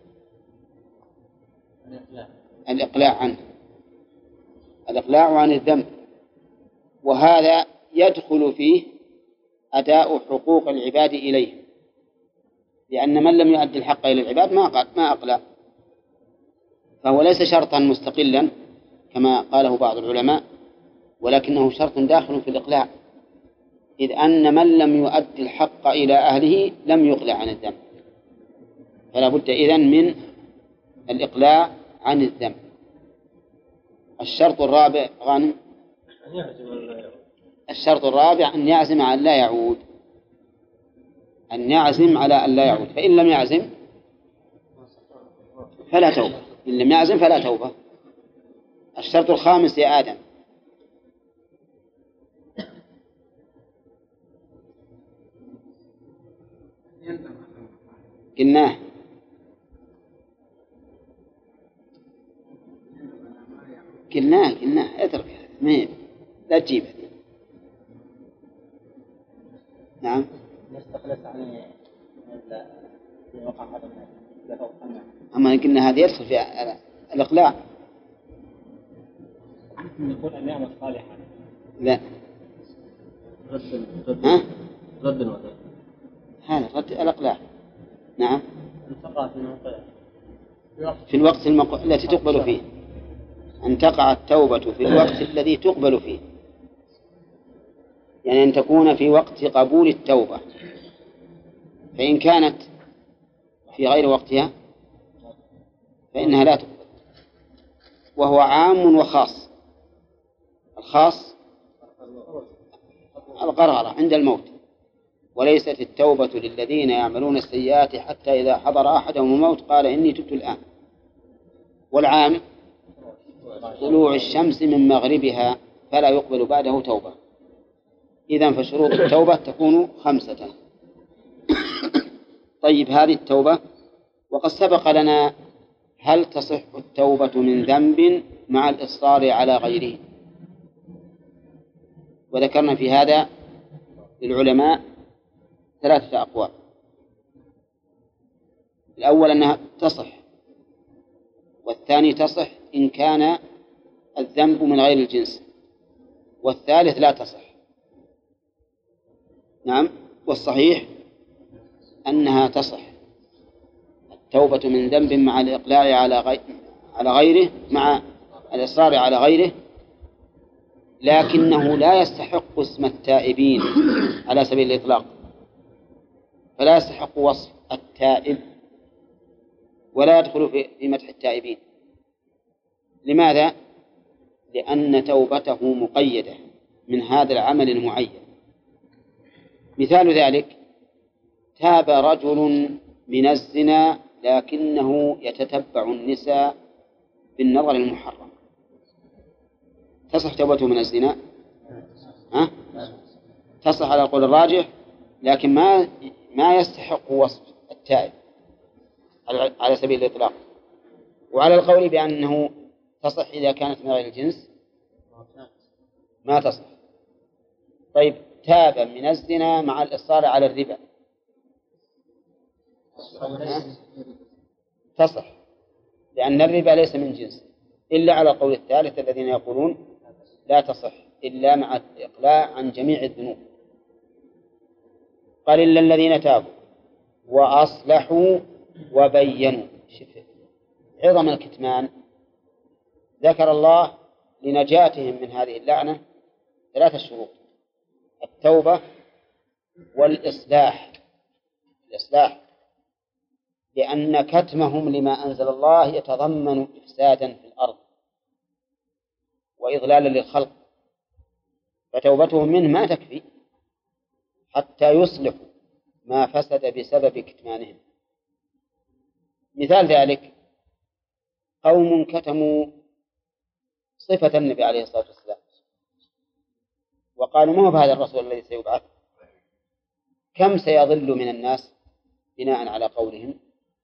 الإقلاع عنه، الإقلاع عن الذنب، وهذا يدخل فيه أداء حقوق العباد إليه، لأن من لم يؤدي الحق إلى العباد ما أقلع، فهو ليس شرطا مستقلا كما قاله بعض العلماء، ولكنه شرط داخل في الإقلاع، إذ أن من لم يؤدي الحق إلى أهله لم يقلع عن الذنب، فلا بد إذن من الإقلاع عن الذنب. الشرط الرابع غانم، الشرط الرابع أن يعزم على لا يعود، أن يعزم على أن لا يعود، فإن لم يعزم فلا توبة، إن لم يعزم فلا توبة. الشرط الخامس يا آدم، قلناه اترك ما لا تجيبه. نعم. نستخلص عن وقع هذا أما قلنا هذا يدخل في الإقلاع. نقول أن يعمل صالحا. لا. رد هذا رد الإقلاع. نعم. التقى في الموقع في الوقت التي تقبل فيه، أن تقع التوبة في الوقت الذي تقبل فيه، يعني أن تكون في وقت قبول التوبة، فإن كانت في غير وقتها فإنها لا تقبل. وهو عام وخاص. الخاص الغرغرة عند الموت، وليست التوبة للذين يعملون السيئات حتى إذا حضر أحدهم الموت قال إني تبت الآن. والعام طلوع الشمس من مغربها فلا يقبل بعده توبة. إذن فشروط التوبة تكون 5. طيب، هذه التوبة، وقد سبق لنا هل تصح التوبة من ذنب مع الإصرار على غيره، وذكرنا في هذا للعلماء 3 أقوال. الأول أنها تصح، والثاني تصح إن كان الذنب من غير الجنس، والثالث لا تصح. نعم. والصحيح أنها تصح التوبة من ذنب مع الإقلاع على غيره، مع الإصرار على غيره، لكنه لا يستحق اسم التائبين على سبيل الإطلاق، فلا يستحق وصف التائب ولا يدخل في مدح التائبين. لماذا؟ لأن توبته مقيدة من هذا العمل المعين. مثال ذلك: تاب رجل من الزنا لكنه يتتبع النساء بالنظر المحرم، تصح توبته من الزنا؟ تصح على القول الراجح، لكن ما يستحق وصف التائب على سبيل الإطلاق. وعلى القول بأنه تصح إذا كانت من غير الجنس ما تصح. طيب، تاب من الزنا مع الإصرار على الربا تصح، لأن الربا ليس من جنس، إلا على القول الثالث الذين يقولون لا تصح إلا مع الإقلاع عن جميع الذنوب. قال: إلا الذين تابوا وأصلحوا وبينوا. عظم الكتمان. ذكر الله لنجاتهم من هذه اللعنة 3 شروط: التوبة والإصلاح. لأن كتمهم لما أنزل الله يتضمن إفسادا في الأرض وإضلالا للخلق، فتوبتهم منه ما تكفي حتى يصلحوا ما فسد بسبب كتمانهم. مثال ذلك: قوم كتموا صفة النبي عليه الصلاة والسلام وقالوا: ما هو هذا الرسول الذي سيبعث؟ كم سيضل من الناس بناء على قولهم؟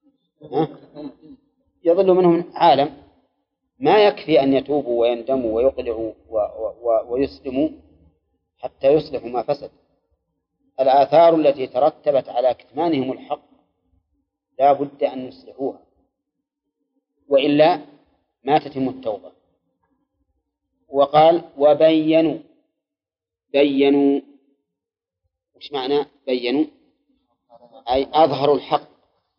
يضل منهم عالم. ما يكفي أن يتوبوا ويندموا ويقلعوا ويسلموا حتى يصلحوا ما فسد. الآثار التي ترتبت على كتمانهم الحق لا بد أن يصلحوها، وإلا ما تتم التوبة. وقال: وبينوا. وش معنى بينوا؟ أي أظهروا الحق.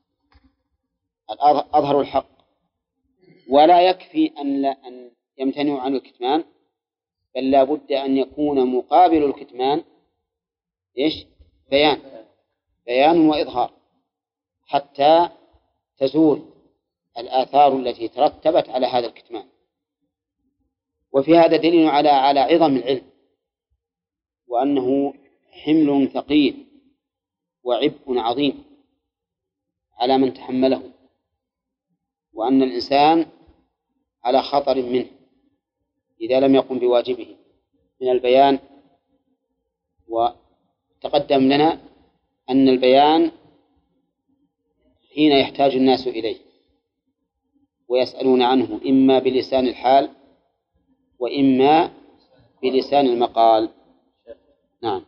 أظهروا الحق، ولا يكفي أن يمتنعوا عن الكتمان، بل لا بد أن يكون مقابل الكتمان إيش؟ بيان وإظهار، حتى تزول الآثار التي ترتبت على هذا الكتمان. وفي هذا دليل على عظم العلم، وأنه حمل ثقيل وعبء عظيم على من تحمله، وأن الإنسان على خطر منه إذا لم يقم بواجبه من البيان. وتقدم لنا أن البيان حين يحتاج الناس إليه ويسألون عنه إما بلسان الحال وإما بلسان المقال. نعم.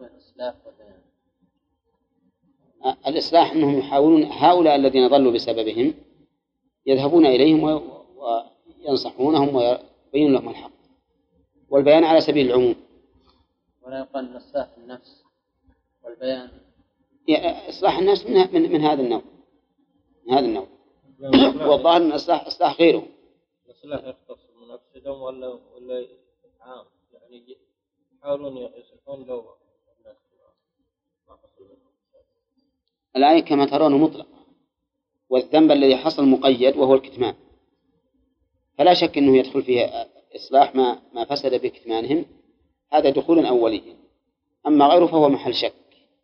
الإصلاح أنهم يحاولون، هؤلاء الذين ضلوا بسببهم يذهبون إليهم وينصحونهم ويبين لهم الحق، والبيان على سبيل العموم. ولا يقال الإصلاح النفس والبيان. إصلاح النفس من هذا النوع، من هذا النوع. والظاهر أن إصلاح غيره. الإصلاح يختص بنفسهم ولا عام، يعني يحاولون يصلحون لو الناس ما حصل منهم. الآية كما ترون مطلق، والذنب الذي حصل مقيد وهو الكتمان، فلا شك أنه يدخل فيه إصلاح ما فسد بكتمانهم، هذا دخول أولي. أما غيره فهو محل شك.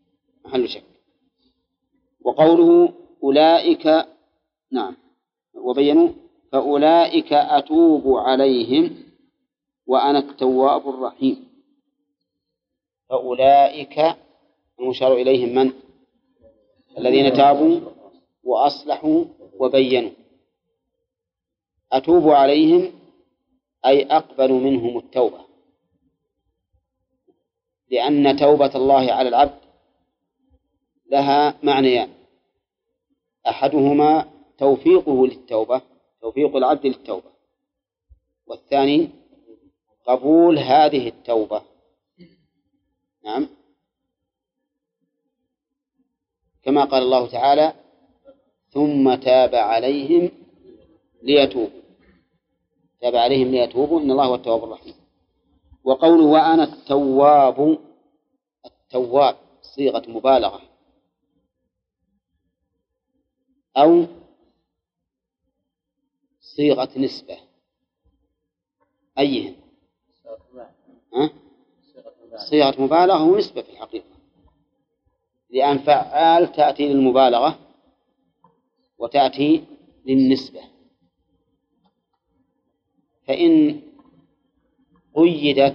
وقوله أولئك، نعم، وبينوا فأولئك أتوب عليهم وأنا التواب الرحيم. فأولئك المشار إليهم من؟ الذين تابوا وأصلحوا وبينوا. أتوب عليهم أي أقبل منهم التوبة، لأن توبة الله على العبد لها معنيان: أحدهما توفيقه للتوبة، توفيق العبد للتوبة، والثاني قبول هذه التوبة. نعم، كما قال الله تعالى: ثم تاب عليهم ليتوبوا. تاب عليهم ليتوبوا إن الله هو التواب الرحيم. وقوله وأنا التواب، التواب صيغة مبالغة أو صيغة نسبة، أيهن؟ صيغة مبالغة ونسبة في الحقيقة، لأن فعال تأتي للمبالغة وتأتي للنسبة. فإن قيدت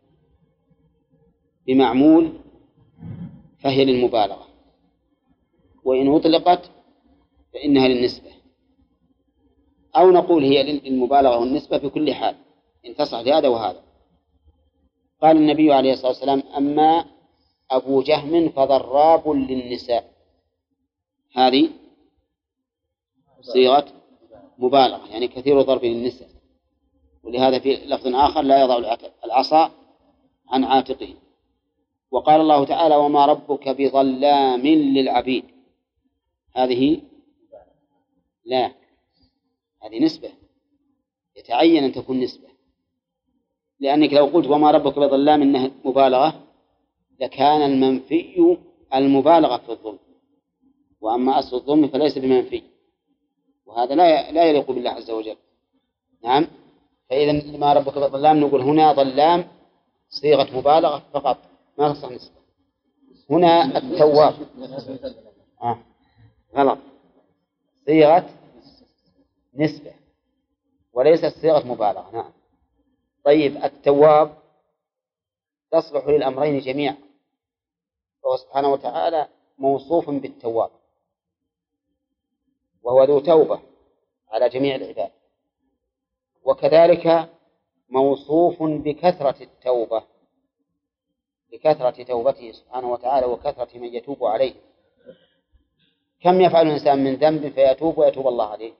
بمعمول فهي للمبالغة، وإن أطلقت فإنها للنسبة، أو نقول هي للمبالغة والنسبة في كل حال إن تصح لهذا وهذا. قال النبي عليه الصلاة والسلام: أما أبو جهم فضراب للنساء. هذه صيغة مبالغة، يعني كثير ضرب للنساء، ولهذا في لفظ آخر: لا يضع العصا عن عاتقه. وقال الله تعالى: وما ربك بظلام للعبيد. هذه لا، هذه نسبة، يتعين أن تكون نسبة، لأنك لو قلت وما ربك بظلام إنها مبالغة لكان المنفي المبالغة في الظلم، وأما أصل الظلم فليس بمنفي، وهذا لا يليق بالله عز وجل. نعم، فإذا ما ربك بظلام نقول هنا ظلام صيغة مبالغة فقط، ما تصح نسبة. هنا التواب غلط، صيغة نسبة وليست صيغة مبالغة. نعم. طيب، التواب تصلح للأمرين جميعا، فهو سبحانه وتعالى موصوف بالتواب، وهو ذو توبة على جميع العباد، وكذلك موصوف بكثرة التوبة، بكثرة توبته سبحانه وتعالى وكثرة من يتوب عليه. كم يفعل الإنسان من ذنب فيتوب ويتوب الله عليه؟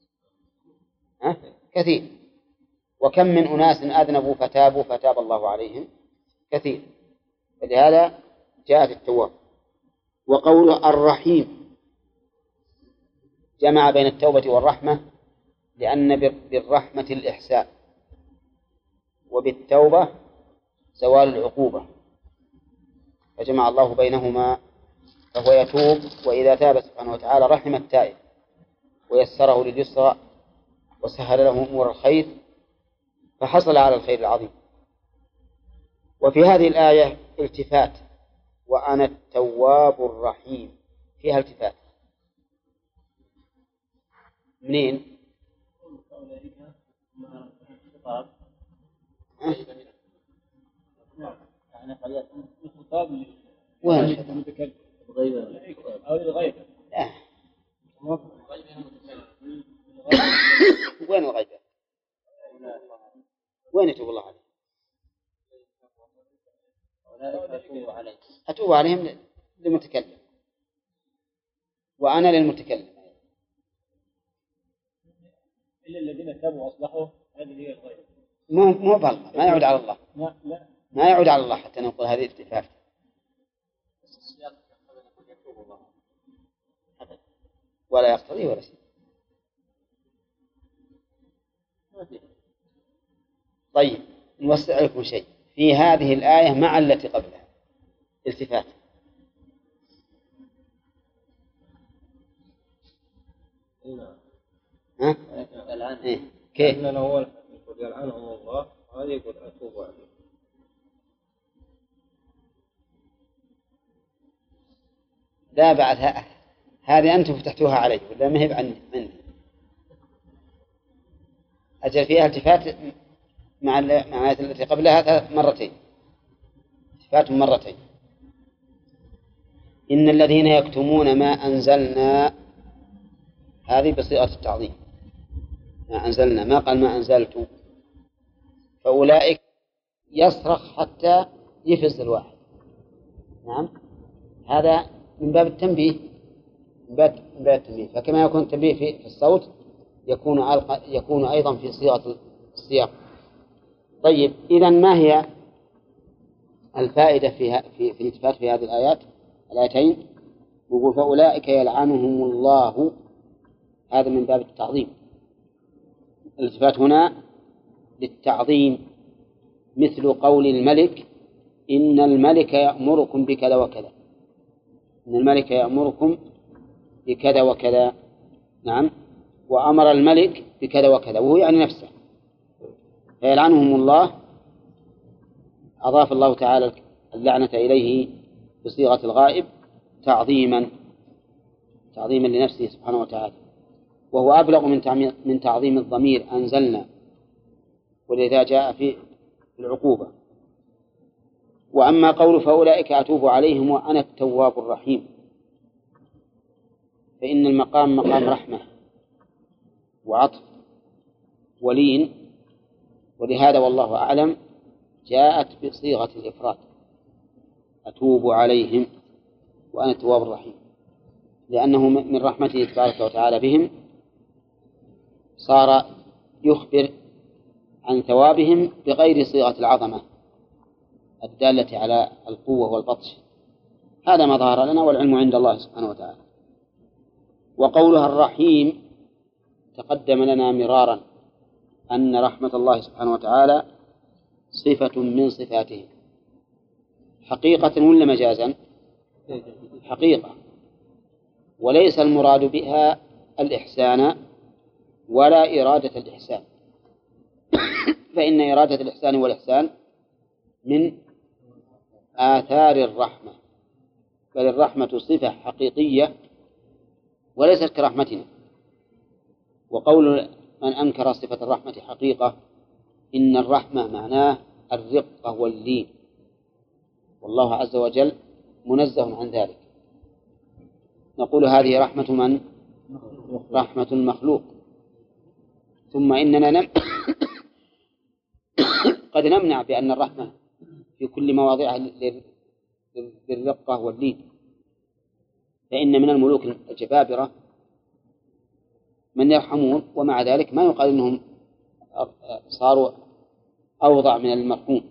كثير. وكم من أناس أذنبوا فتابوا فتاب الله عليهم؟ كثير. فلهذا جاءت التواب. وقوله الرحيم جمع بين التوبة والرحمة، لأن بالرحمة الإحسان وبالتوبة زوال العقوبة، فجمع الله بينهما، فهو يتوب، وإذا تاب سبحانه وتعالى رحم التائب ويسره لليسرى وسهل له أمور الخير فحصل على الخير العظيم. وفي هذه الآية التفات: وأنا التواب الرحيم، فيها التفات منين؟ وين؟ وين الغيبة؟ وين يتوب الله عليهم؟ أتوب عليهم للمتكلم، وأنا للمتكلم. إلا الذين تابوا وأصلحوا هذه هي الغيبة. مو بالله، ما يعود على الله. لا. ما يعود على الله حتى نقول هذه التفاف. ولا يقتضي ولا شيء. طيب نوسع لكم شيء في هذه الآية مع التي قبلها، التفات. ها؟ إيه؟ كيف؟ لأن الأول يقول يلعنهم الله، هذا يقول أتوب عليه. لا بعد هذه أنتم فتحتوها علي ولا ما هي عندي؟ أجل فيها التفات مع الآية التي قبلها مرتين، التفات مرتين. إن الذين يكتمون ما أنزلنا، هذه بصيغة التعظيم، ما أنزلنا، ما قال ما أنزلت. فأولئك يصرخ حتى يفز الواحد. نعم، هذا من باب التنبيه، من باب التنبيه. فكما يكون التنبيه في الصوت يكون أيضا في صيغة السياق. طيب إذن ما هي الفائدة في الالتفات في هذه الآيتين؟ يقول فأولئك يلعنهم الله، هذا من باب التعظيم. الالتفات هنا للتعظيم، مثل قول الملك إن الملك يأمركم بكذا وكذا، إن الملك يأمركم بكذا وكذا. نعم، وأمر الملك بكذا وكذا، وهو يعني نفسه. فيلعنهم الله، أضاف الله تعالى اللعنة إليه بصيغة الغائب تعظيما لنفسه سبحانه وتعالى، وهو أبلغ من تعظيم الضمير أنزلنا، ولذا جاء في العقوبة. وأما قول فأولئك أتوب عليهم وأنا التواب الرحيم، فإن المقام مقام رحمة وعطف ولين، ولهذا والله أعلم جاءت بصيغة الإفراد، أتوب عليهم وأنا التواب الرحيم، لأنه من رحمته تبارك وتعالى بهم صار يخبر عن ثوابهم بغير صيغة العظمة الدالة على القوة والبطش. هذا ما ظهر لنا والعلم عند الله سبحانه وتعالى. وقولها الرحيم تقدم لنا مرارا أن رحمة الله سبحانه وتعالى صفة من صفاته، حقيقة ولا مجازا؟ حقيقة، وليس المراد بها الإحسان ولا إرادة الإحسان، فإن إرادة الإحسان والإحسان من آثار الرحمة، بل الرحمة صفة حقيقية وليست كرحمتنا. وقول من أنكر صفة الرحمة حقيقة، إن الرحمة معناه الرقة واللين، والله عز وجل منزه عن ذلك. نقول هذه رحمة من؟ رحمة المخلوق. ثم إننا قد نمنع بأن الرحمة في كل مواضعها للرقة واللين، فإن من الملوك الجبابرة من يرحمون ومع ذلك ما يقال أنهم صاروا أوضع من المرحوم.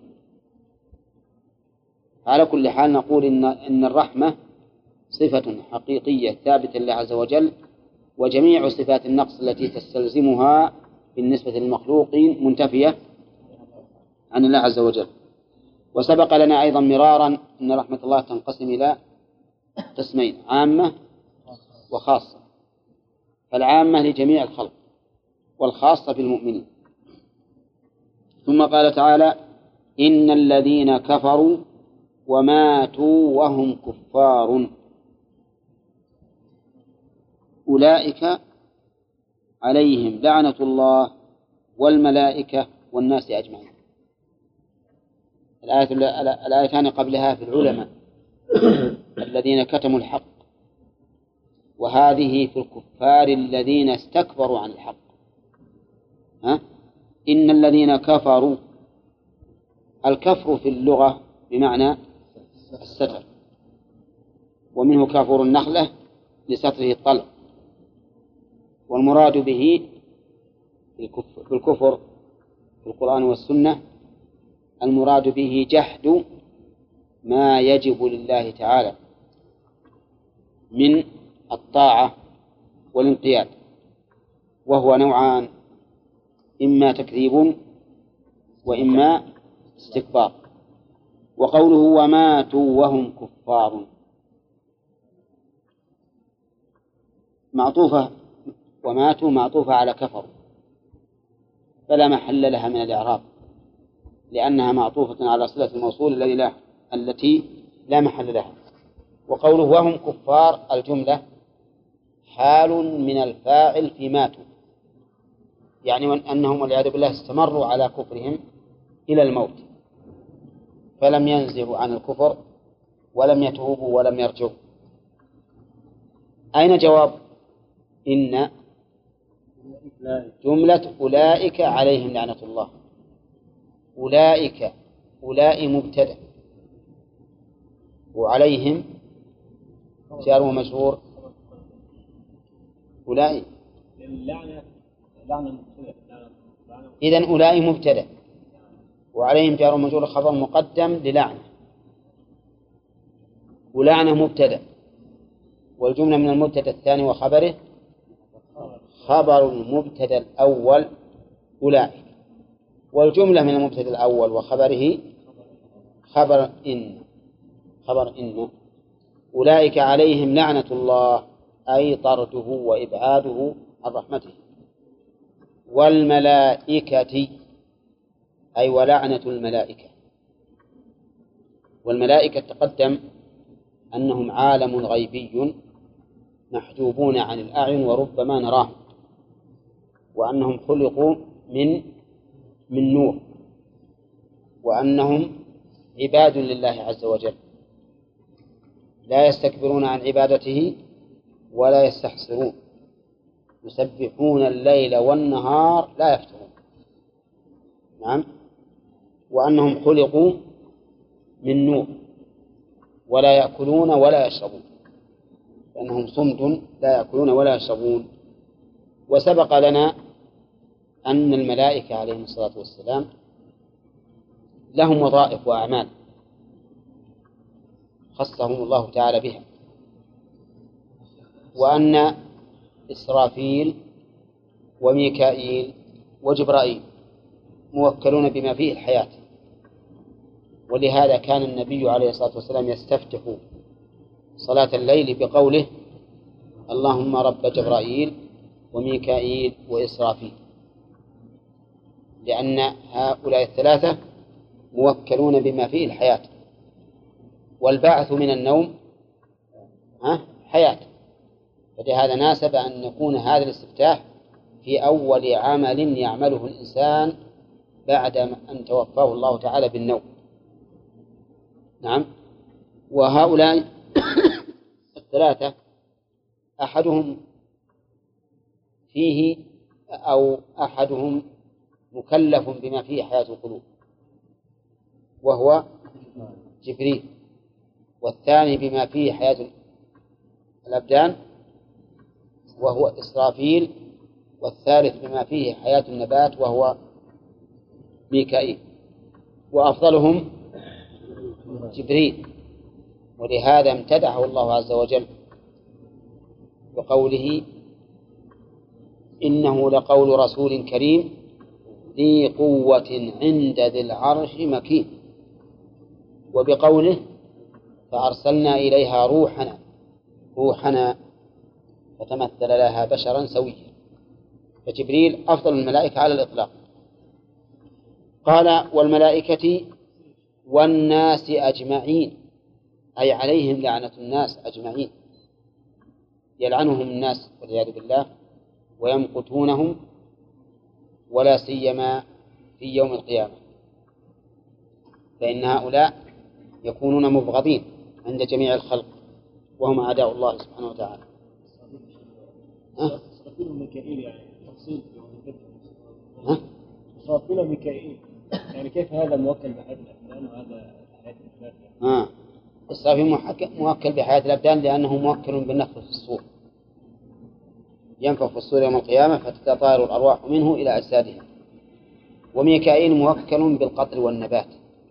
على كل حال نقول إن الرحمة صفة حقيقية ثابتة لله عز وجل، وجميع صفات النقص التي تستلزمها بالنسبة للمخلوقين منتفية عن الله عز وجل. وسبق لنا أيضا مرارا أن رحمة الله تنقسم إلى قسمين، عامة وخاصة، فالعامة لجميع الخلق والخاصة بالمؤمنين. ثم قال تعالى إن الذين كفروا وماتوا وهم كفار أولئك عليهم لعنة الله والملائكة والناس أجمعين. الآيتان قبلها في العلماء الذين كتموا الحق، وهذه في الكفار الذين استكبروا عن الحق. إن الذين كفروا. الكفر في اللغة بمعنى الستر، ومنه كافور النخلة لستره الطلع. والمراد به في الكفر في القرآن والسنة المراد به جحد ما يجب لله تعالى من الطاعة والانقياد، وهو نوعان: إما تكذيب وإما استكبار. وقوله وماتوا وهم كفار معطوفة، وماتوا معطوفة على كفر، فلا محل لها من الإعراب لأنها معطوفة على صلة الموصول التي لا محل لها. وقوله وهم كفار الجملة حال من الفاعل في ماتوا، يعني أنهم والعياذ بالله استمروا على كفرهم إلى الموت، فلم ينزلوا عن الكفر ولم يتوبوا ولم يرجعوا. أين جواب إن؟ جملة أولئك عليهم لعنة الله. أولئك مبتدأ، وعليهم جار ومجرور. أولئك إذن أولئك مبتدأ وعليهم جار ومجرور خبر مقدم للعنة. ولعنة مبتدأ، والجملة من المبتدأ الثاني وخبره خبر المبتدأ الأول أولئك، والجملة من المبتدأ الأول وخبره خبر إن. أولئك عليهم لعنة الله أي طرده وإبعاده عن رحمته. والملائكة أي ولعنة الملائكة. والملائكة تقدم أنهم عالم غيبي محجوبون عن الأعين وربما نراهم، وأنهم خلقوا من نور، وأنهم عباد لله عز وجل لا يستكبرون عن عبادته ولا يستحسرون، يسبحون الليل والنهار لا يفترون. نعم. وأنهم خلقوا من نور ولا يأكلون ولا يشربون، لأنهم صمد لا يأكلون ولا يشربون. وسبق لنا أن الملائكة عليهم الصلاة والسلام لهم وظائف وأعمال خصهم الله تعالى بها، وأن إسرافيل وميكائيل وجبرائيل موكلون بما فيه الحياة. ولهذا كان النبي عليه الصلاة والسلام يستفتح صلاة الليل بقوله اللهم رب جبرائيل وميكائيل وإسرافيل، لأن هؤلاء الثلاثة موكلون بما فيه الحياة، والبعث من النوم حياة. فلهذا ناسب أن يكون هذا الاستفتاح في أول عمل يعمله الإنسان بعد أن توفاه الله تعالى بالنوم. نعم. وهؤلاء الثلاثة أحدهم فيه أو أحدهم مكلف بما فيه حياة القلوب وهو جبريل، والثاني بما فيه حياة الأبدان وهو إسرافيل، والثالث بما فيه حياة النبات وهو ميكائيل، وأفضلهم جبريل. ولهذا امتدحه الله عز وجل بقوله إنه لقول رسول كريم ذي قوة عند ذي العرش مكين، وبقوله فأرسلنا إليها روحنا فتمثل لها بشرا سويا. فجبريل أفضل الملائكة على الإطلاق. قال والملائكة والناس أجمعين أي عليهم لعنة الناس أجمعين، يلعنهم الناس والعياذ بالله ويمقتونهم، ولا سيما في يوم القيامة، فإن هؤلاء يكونون مبغضين عند جميع الخلق وهم أعداء الله سبحانه وتعالى. صافين ميكائيل، يعني كيف هذا موكل بحياة الأبدان وهذا بحياة الأبدان؟ إسرافيل موكل بحياة الأبدان لأنه موكل بالنفخ في الصور، ينفخ في الصور يوم القيامة فتتطاير الأرواح منه إلى أجسادهم. وميكائيل موكل بالقطر والنبات،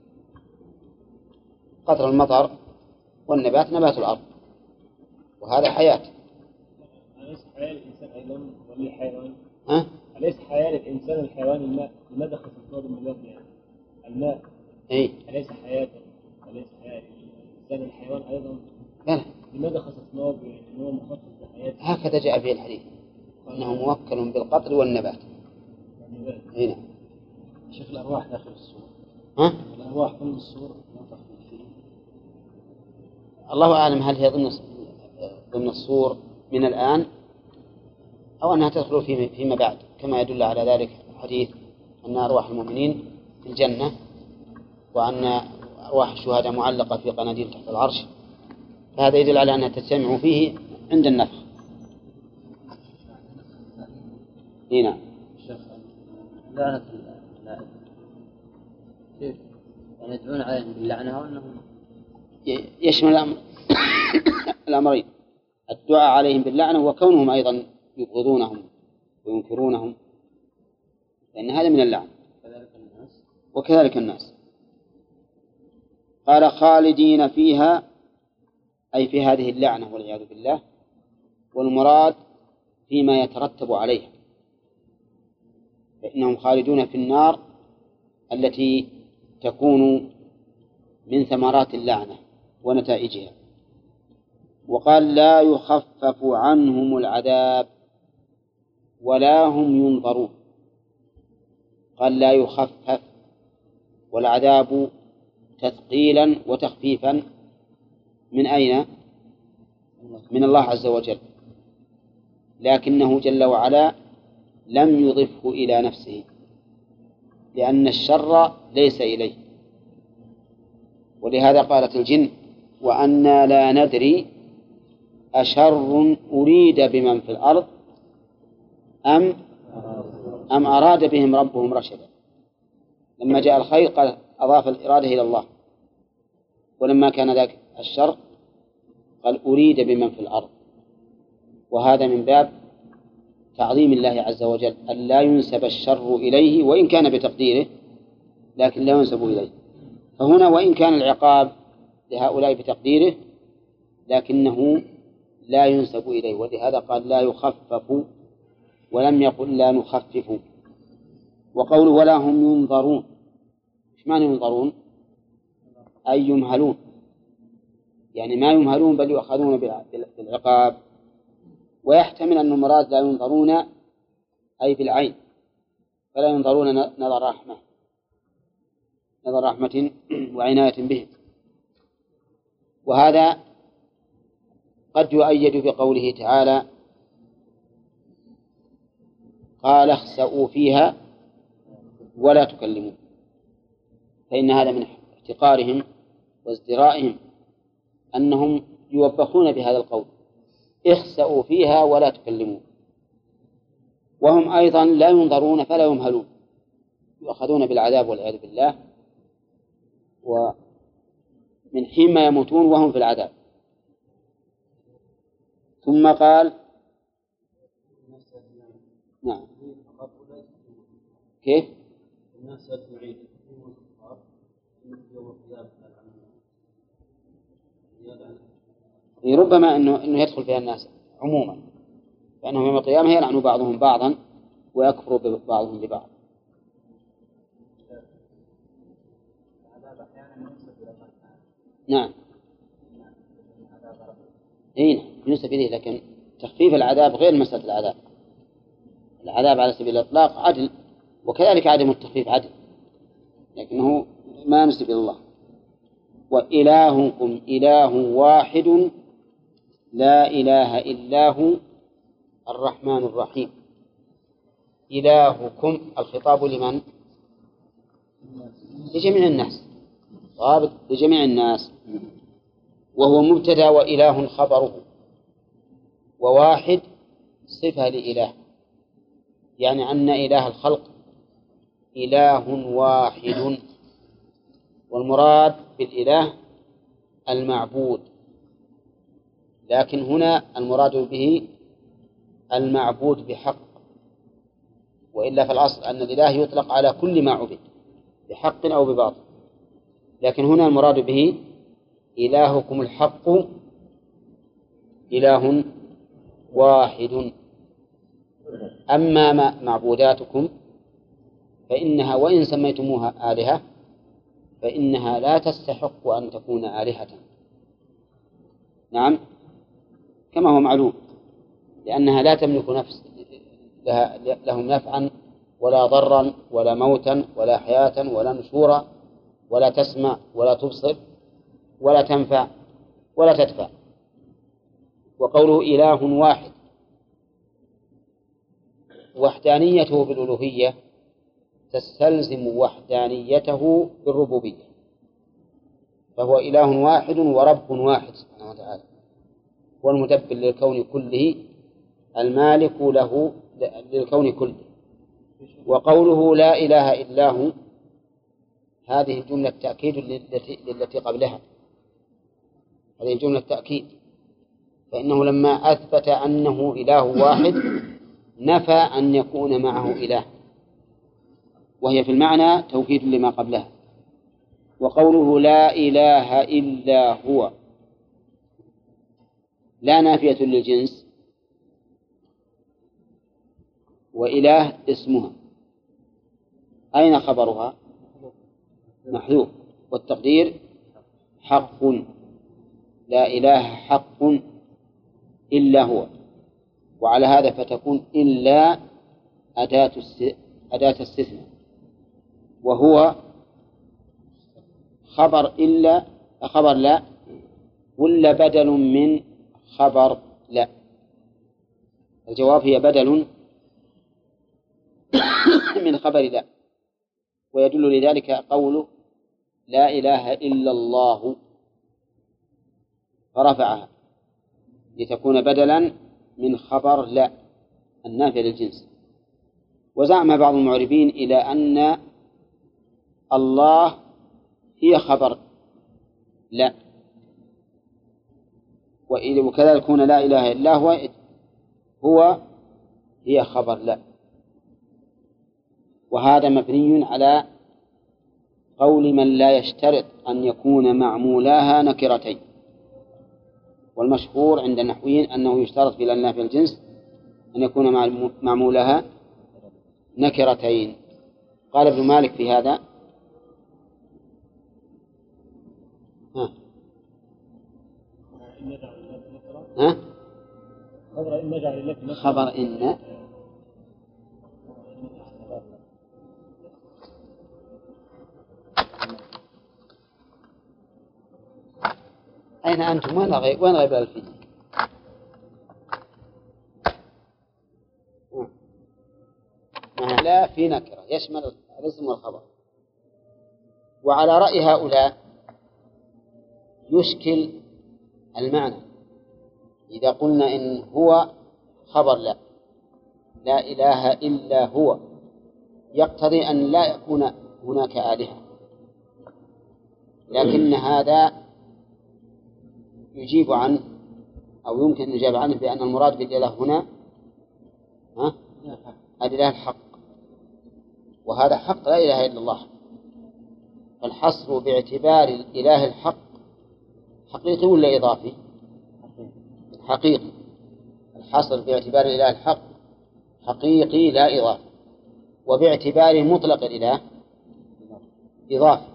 قطر المطر والنبات نبات الأرض، وهذا حياة. أليس حياة الإنسان أيضا ولا حيوان؟ ها؟ أليس حياة الإنسان والحيوان الماء؟ لماذا خصصناه بالماء يعني؟ الماء إيه؟ أليس حياة؟ أليس حياة الإنسان والحيوان أيضا؟ بلى. لماذا خصصناه بأنه مخصص بحياة؟ هكذا جاء في الحديث أنه موكل بالقطر والنبات. والنبات. هنا شوف الأرواح داخل الصور. ها؟ الأرواح ضمن الصور ينفخ فيه. الله أعلم هل هي ضمن الصور من الآن أو أنها تدخل فيما بعد، كما يدل على ذلك الحديث أن أرواح المؤمنين في الجنة، وأن أرواح الشهداء معلقة في قناديل تحت العرش، فهذا يدل على أنها تجتمع فيه عند النفخ. هنا لعنة الملائكة كيف؟ يعني يدعون عليهم باللعنة وأنهم يشمل الأمرين، الدعاء عليهم باللعنة وكونهم أيضا يبغضونهم وينكرونهم، لأن هذا من اللعن. وكذلك الناس. قال خالدين فيها، أي في هذه اللعنة والعياذ بالله، والمراد فيما يترتب عليها، فإنهم خالدون في النار التي تكون من ثمرات اللعنة ونتائجها. وقال لا يخفف عنهم العذاب ولا هم ينظرون. قال لا يخفف، والعذاب تثقيلا وتخفيفا من أين؟ من الله عز وجل، لكنه جل وعلا لم يضفه إلى نفسه، لأن الشر ليس إليه. ولهذا قالت الجن وأنا لا ندري أشر أريد بمن في الأرض أم أراد بهم ربهم رشدا. لما جاء الخير قال أضاف الإرادة إلى الله، ولما كان ذاك الشر قال أريد بمن في الأرض. وهذا من باب تعظيم الله عز وجل أن لا ينسب الشر إليه، وإن كان بتقديره لكن لا ينسب إليه. فهنا وإن كان العقاب لهؤلاء بتقديره لكنه لا ينسب إليه، ولهذا قال لا يخفف ولم يقل لا نخفف. وقوله ولا هم ينظرون، إيش معنى ينظرون؟ أي يمهلون، يعني ما يمهلون بل يؤخذون بالعقاب. ويحتمل أن المراد لا ينظرون أي بالعين، فلا ينظرون نظر رحمة وعناية بهم. وهذا قد يؤيد بقوله تعالى قال اخسئوا فيها ولا تكلمون، فإن هذا من احتقارهم وازدرائهم أنهم يوبخون بهذا القول اخسئوا فيها ولا تكلمون، وهم أيضا لا ينظرون فلا يمهلون، يؤخذون بالعذاب والعياذ بالله، ومن حين ما يموتون وهم في العذاب. ثم قال نعم كيف؟ الناس أجمعين ربما أنه يدخل فيها الناس عموما، فإنهم يوم القيامة يلعن بعضهم بعضا ويكفر بعضهم ببعض. نعم إيه ينسب إليه، لكن تخفيف العذاب غير مسألة العذاب. العذاب على سبيل الإطلاق عدل، وكذلك عدم التخفيف عدل، لكنه ما نسب إلى الله. وإلهكم إله واحد لا إله إلا هو الرحمن الرحيم. إلهكم الخطاب لمن؟ لجميع الناس، رابط لجميع الناس، وهو مبتدأ وإله خبره، وواحد صفة لإله، يعني أن إله الخلق إله واحد، والمراد بالإله المعبود، لكن هنا المراد به المعبود بحق، وإلا في الأصل أن الإله يطلق على كل ما عبد بحق أو بباطل، لكن هنا المراد به إلهكم الحق إله واحد. أما معبوداتكم فإنها وإن سميتموها آلهة فإنها لا تستحق أن تكون آلهة، نعم كما هو معلوم، لأنها لا تملك نفس لهم نفعا ولا ضرا ولا موتا ولا حياة ولا نشورا، ولا تسمع ولا تبصر ولا تنفع ولا تدفع. وقوله إله واحد وحدانيته بالألوهية تستلزم وحدانيته بالربوبية، فهو إله واحد ورب واحد سبحانه وتعالى، هو المدبر للكون كله المالك له للكون كله. وقوله لا إله إلا هو هذه الجملة تأكيد للتي قبلها، هذه جملة تأكيد، فإنه لما أثبت أنه إله واحد نفى أن يكون معه إله، وهي في المعنى توكيد لما قبلها. وقوله لا إله إلا هو لا نافية للجنس، وإله اسمها، أين خبرها؟ محذوف، والتقدير حق، لا إله حق إلا هو، وعلى هذا فتكون إلا أداة استثناء، وهو خبر إلا خبر لا ولا بدل من خبر لا؟ الجواب هي بدل من خبر لا، ويدل لذلك قوله لا إله إلا الله فرفعها لتكون بدلا من خبر لا النافية للجنس. وزعم بعض المعربين إلى أن الله هي خبر لا، وكذلك هنا لا إله إلا هو هي خبر لا، وهذا مبني على قول من لا يشترط أن يكون معمولاها نكرتين، والمشهور عند النحويين أنه يشترط في النافية الجنس أن يكون معمولها نكرتين. قال ابن مالك في هذا خبر إن أين أنتم؟ وين غيب الألفية؟ لا في نكرة يشمل الاسم والخبر. وعلى رأي هؤلاء يشكل المعنى إذا قلنا إن هو خبر لا إله إلا هو، يقتضي أن لا يكون هناك آلهة، لكن هذا يجيب عنه أو يمكن أن يجاب عنه بأن المراد بالإله هنا الإله الحق، وهذا حق لا إله إلا الله. فالحصر باعتبار الإله الحق حقيقي ولا إضافي؟ حقيقي. الحصر باعتبار الإله الحق حقيقي لا إضافي، وباعتبار مطلق الإله إضافي،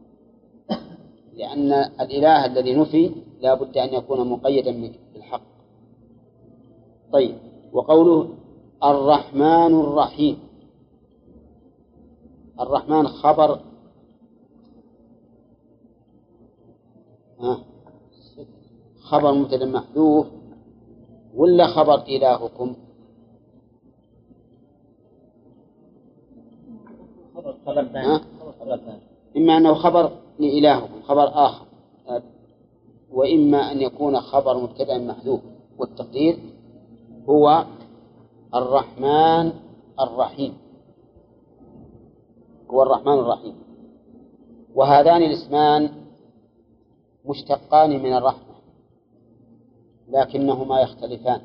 لأن الإله الذي نفي لا بد أن يكون مقيدا بالحق. طيب، وقوله الرحمن الرحيم، الرحمن خبر خبر مبتدأ محذوف ولا خبر إلهكم؟ إما أنه خبر لإلهكم خبر آخر، وإما أن يكون خبر مبتدأ محذوف، والتقدير هو الرحمن الرحيم. هو الرحمن الرحيم. وهذان الاسمان مشتقان من الرحمة لكنهما يختلفان،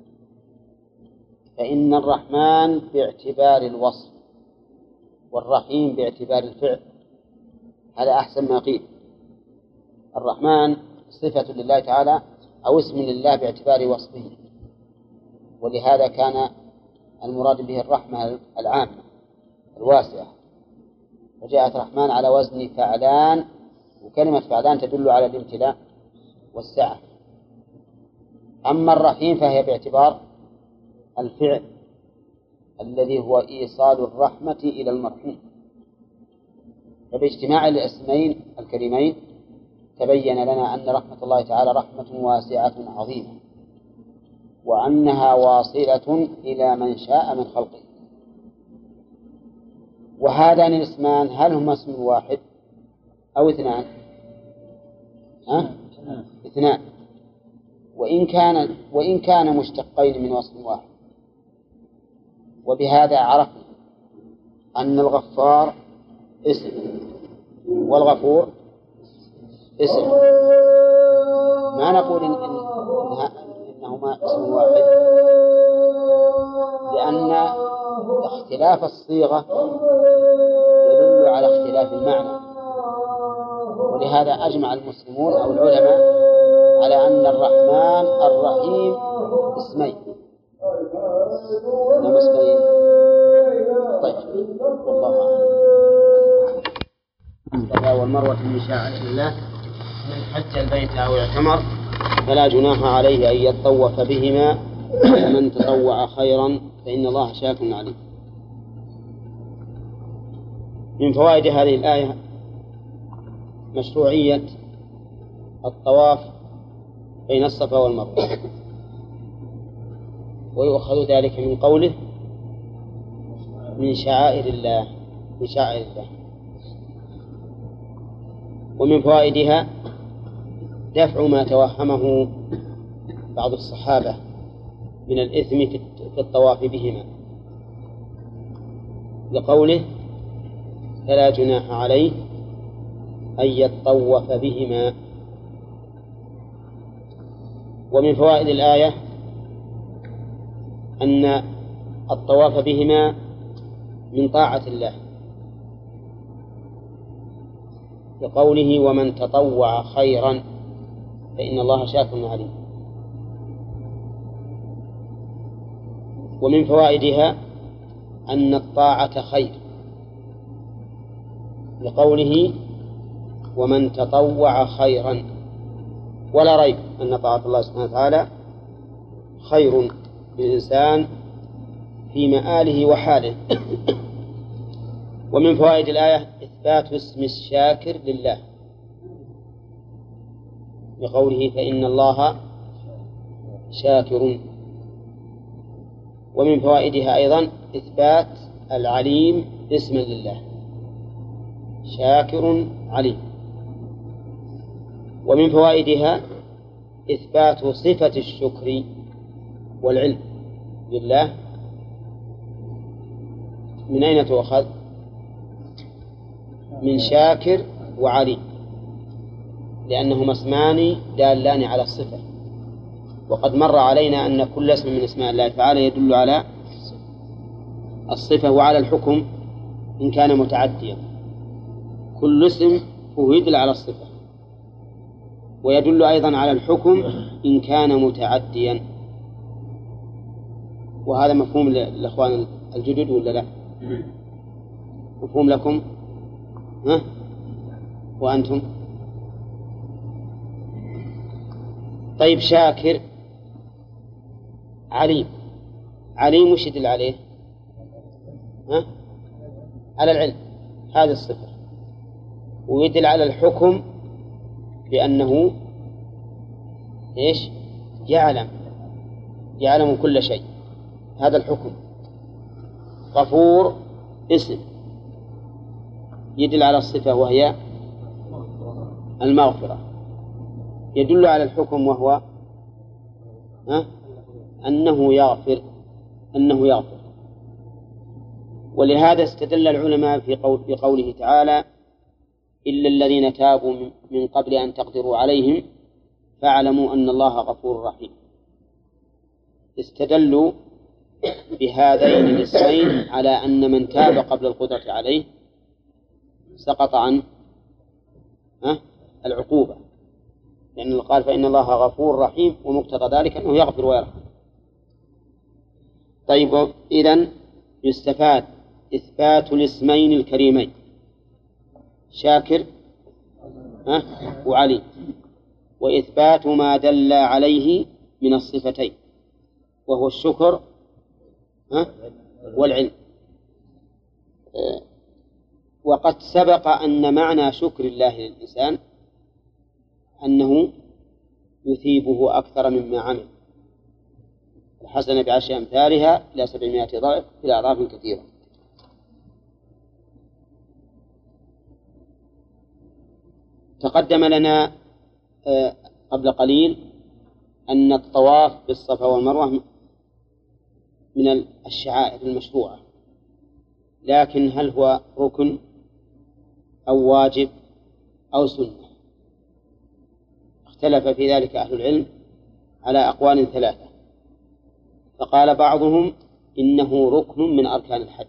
فإن الرحمن باعتبار الوصف والرحيم باعتبار الفعل، هذا أحسن ما قيل. الرحمن صفة لله تعالى أو اسم لله باعتبار وصفه، ولهذا كان المراد به الرحمة العامة الواسعة، وجاءت رحمن على وزن فعلان، وكلمة فعلان تدل على الامتلاء والسعة. أما الرحيم فهي باعتبار الفعل الذي هو إيصال الرحمة إلى المرحوم. فباجتماع الاسمين الكريمين تبين لنا أن رحمة الله تعالى رحمة واسعة عظيمة، وأنها واصلة إلى من شاء من خلقه. وهذان الاسمان هل هما اسم واحد أو اثنان؟ اثنان، وإن كان مشتقين من وصف واحد. وبهذا عرفنا أن الغفار اسم والغفور اسم، ما نقول إنهما اسم واحد، لأن اختلاف الصيغة يدل على اختلاف المعنى. ولهذا أجمع المسلمون أو العلماء على أن الرحمن الرحيم اسمين، إنما اسمين. طيب، والله أعلم. والمروة من شعائر الله، من حج البيت أو اعتمر فلا جناح عليه أن يطوف بهما، ومن تطوع خيرا فإن الله شاكر عليم. من فوائد هذه الآية مشروعية الطواف بين الصفا والمروة، ويؤخذ ذلك من قوله من شعائر الله، من شعائر الله. ومن فوائدها دفع ما توهمه بعض الصحابة من الإثم في الطواف بهما، لقوله فلا جناح عليه أن يطوف بهما. ومن فوائد الآية أن الطواف بهما من طاعة الله، لقوله ومن تطوع خيرا فإن الله شاكر عليم. ومن فوائدها أن الطاعة خير، لقوله ومن تطوع خيرا، ولا ريب أن طاعة الله سبحانه وتعالى خير للإنسان في مآله وحاله. ومن فوائد الآية إثبات اسم الشاكر لله، لقوله فإن الله شاكر. ومن فوائدها أيضا إثبات العليم اسما لله، شاكر عليم. ومن فوائدها إثبات صفة الشكر والعلم لله. من أين تؤخذ؟ من شاكر وعليم، لأنهما اسمان دالان على الصفة. وقد مر علينا أن كل اسم من اسماء الله تعالى يدل على الصفة وعلى الحكم إن كان متعديا. كل اسم هو يدل على الصفة، ويدل أيضا على الحكم إن كان متعديا. وهذا مفهوم للأخوان الجدد ولا لا؟ مفهوم لكم؟ ها؟ وأنتم؟ طيب، شاكر عليم. عليم وش يدل عليه؟ ها؟ على العلم، هذه الصفة. ويدل على الحكم لأنه إيش؟ يعلم كل شيء، هذا الحكم. غفور اسم يدل على الصفة وهي المغفرة، يدل على الحكم وهو أنه يغفر. ولهذا استدل العلماء في قوله تعالى إلا الذين تابوا من قبل أن تقدروا عليهم فاعلموا أن الله غفور رحيم. استدلوا بهذين النصين على أن من تاب قبل القدرة عليه سقط عن العقوبة، لأنه قال فإن الله غفور رحيم، ومقتضى ذلك أنه يغفر ويرحم. طيب، إذن يستفاد إثبات الاسمين الكريمين شاكر وعليم، وإثبات ما دل عليه من الصفتين وهو الشكر والعلم. وقد سبق أن معنى شكر الله للإنسان أنه يثيبه أكثر مما عمل، الحسنة بعشر أمثالها إلى 700 ضعف إلى أضعاف كثيرة. تقدم لنا قبل قليل أن الطواف بالصفا والمروة من الشعائر المشروعة، لكن هل هو ركن أو واجب أو سنة؟ اختلف في ذلك أهل العلم على أقوال ثلاثة. فقال بعضهم إنه ركن من أركان الحج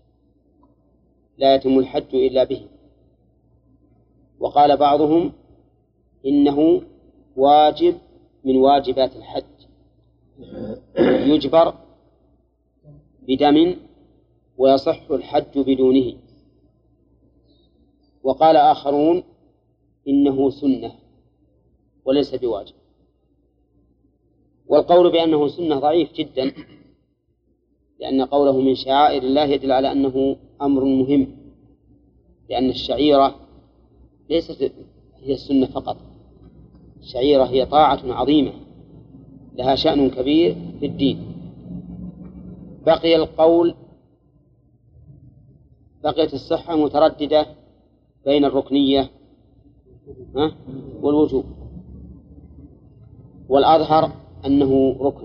لا يتم الحج إلا به، وقال بعضهم إنه واجب من واجبات الحج يجبر بدم ويصح الحج بدونه، وقال آخرون إنه سنة وليس بواجب. والقول بأنه سنة ضعيف جدا، لأن قوله من شعائر الله يدل على أنه أمر مهم، لأن الشعيرة ليست هي السنة فقط، الشعيرة هي طاعة عظيمة لها شأن كبير في الدين. بقيت الصحة مترددة بين الركنية والوجوب، والأظهر أنه ركن،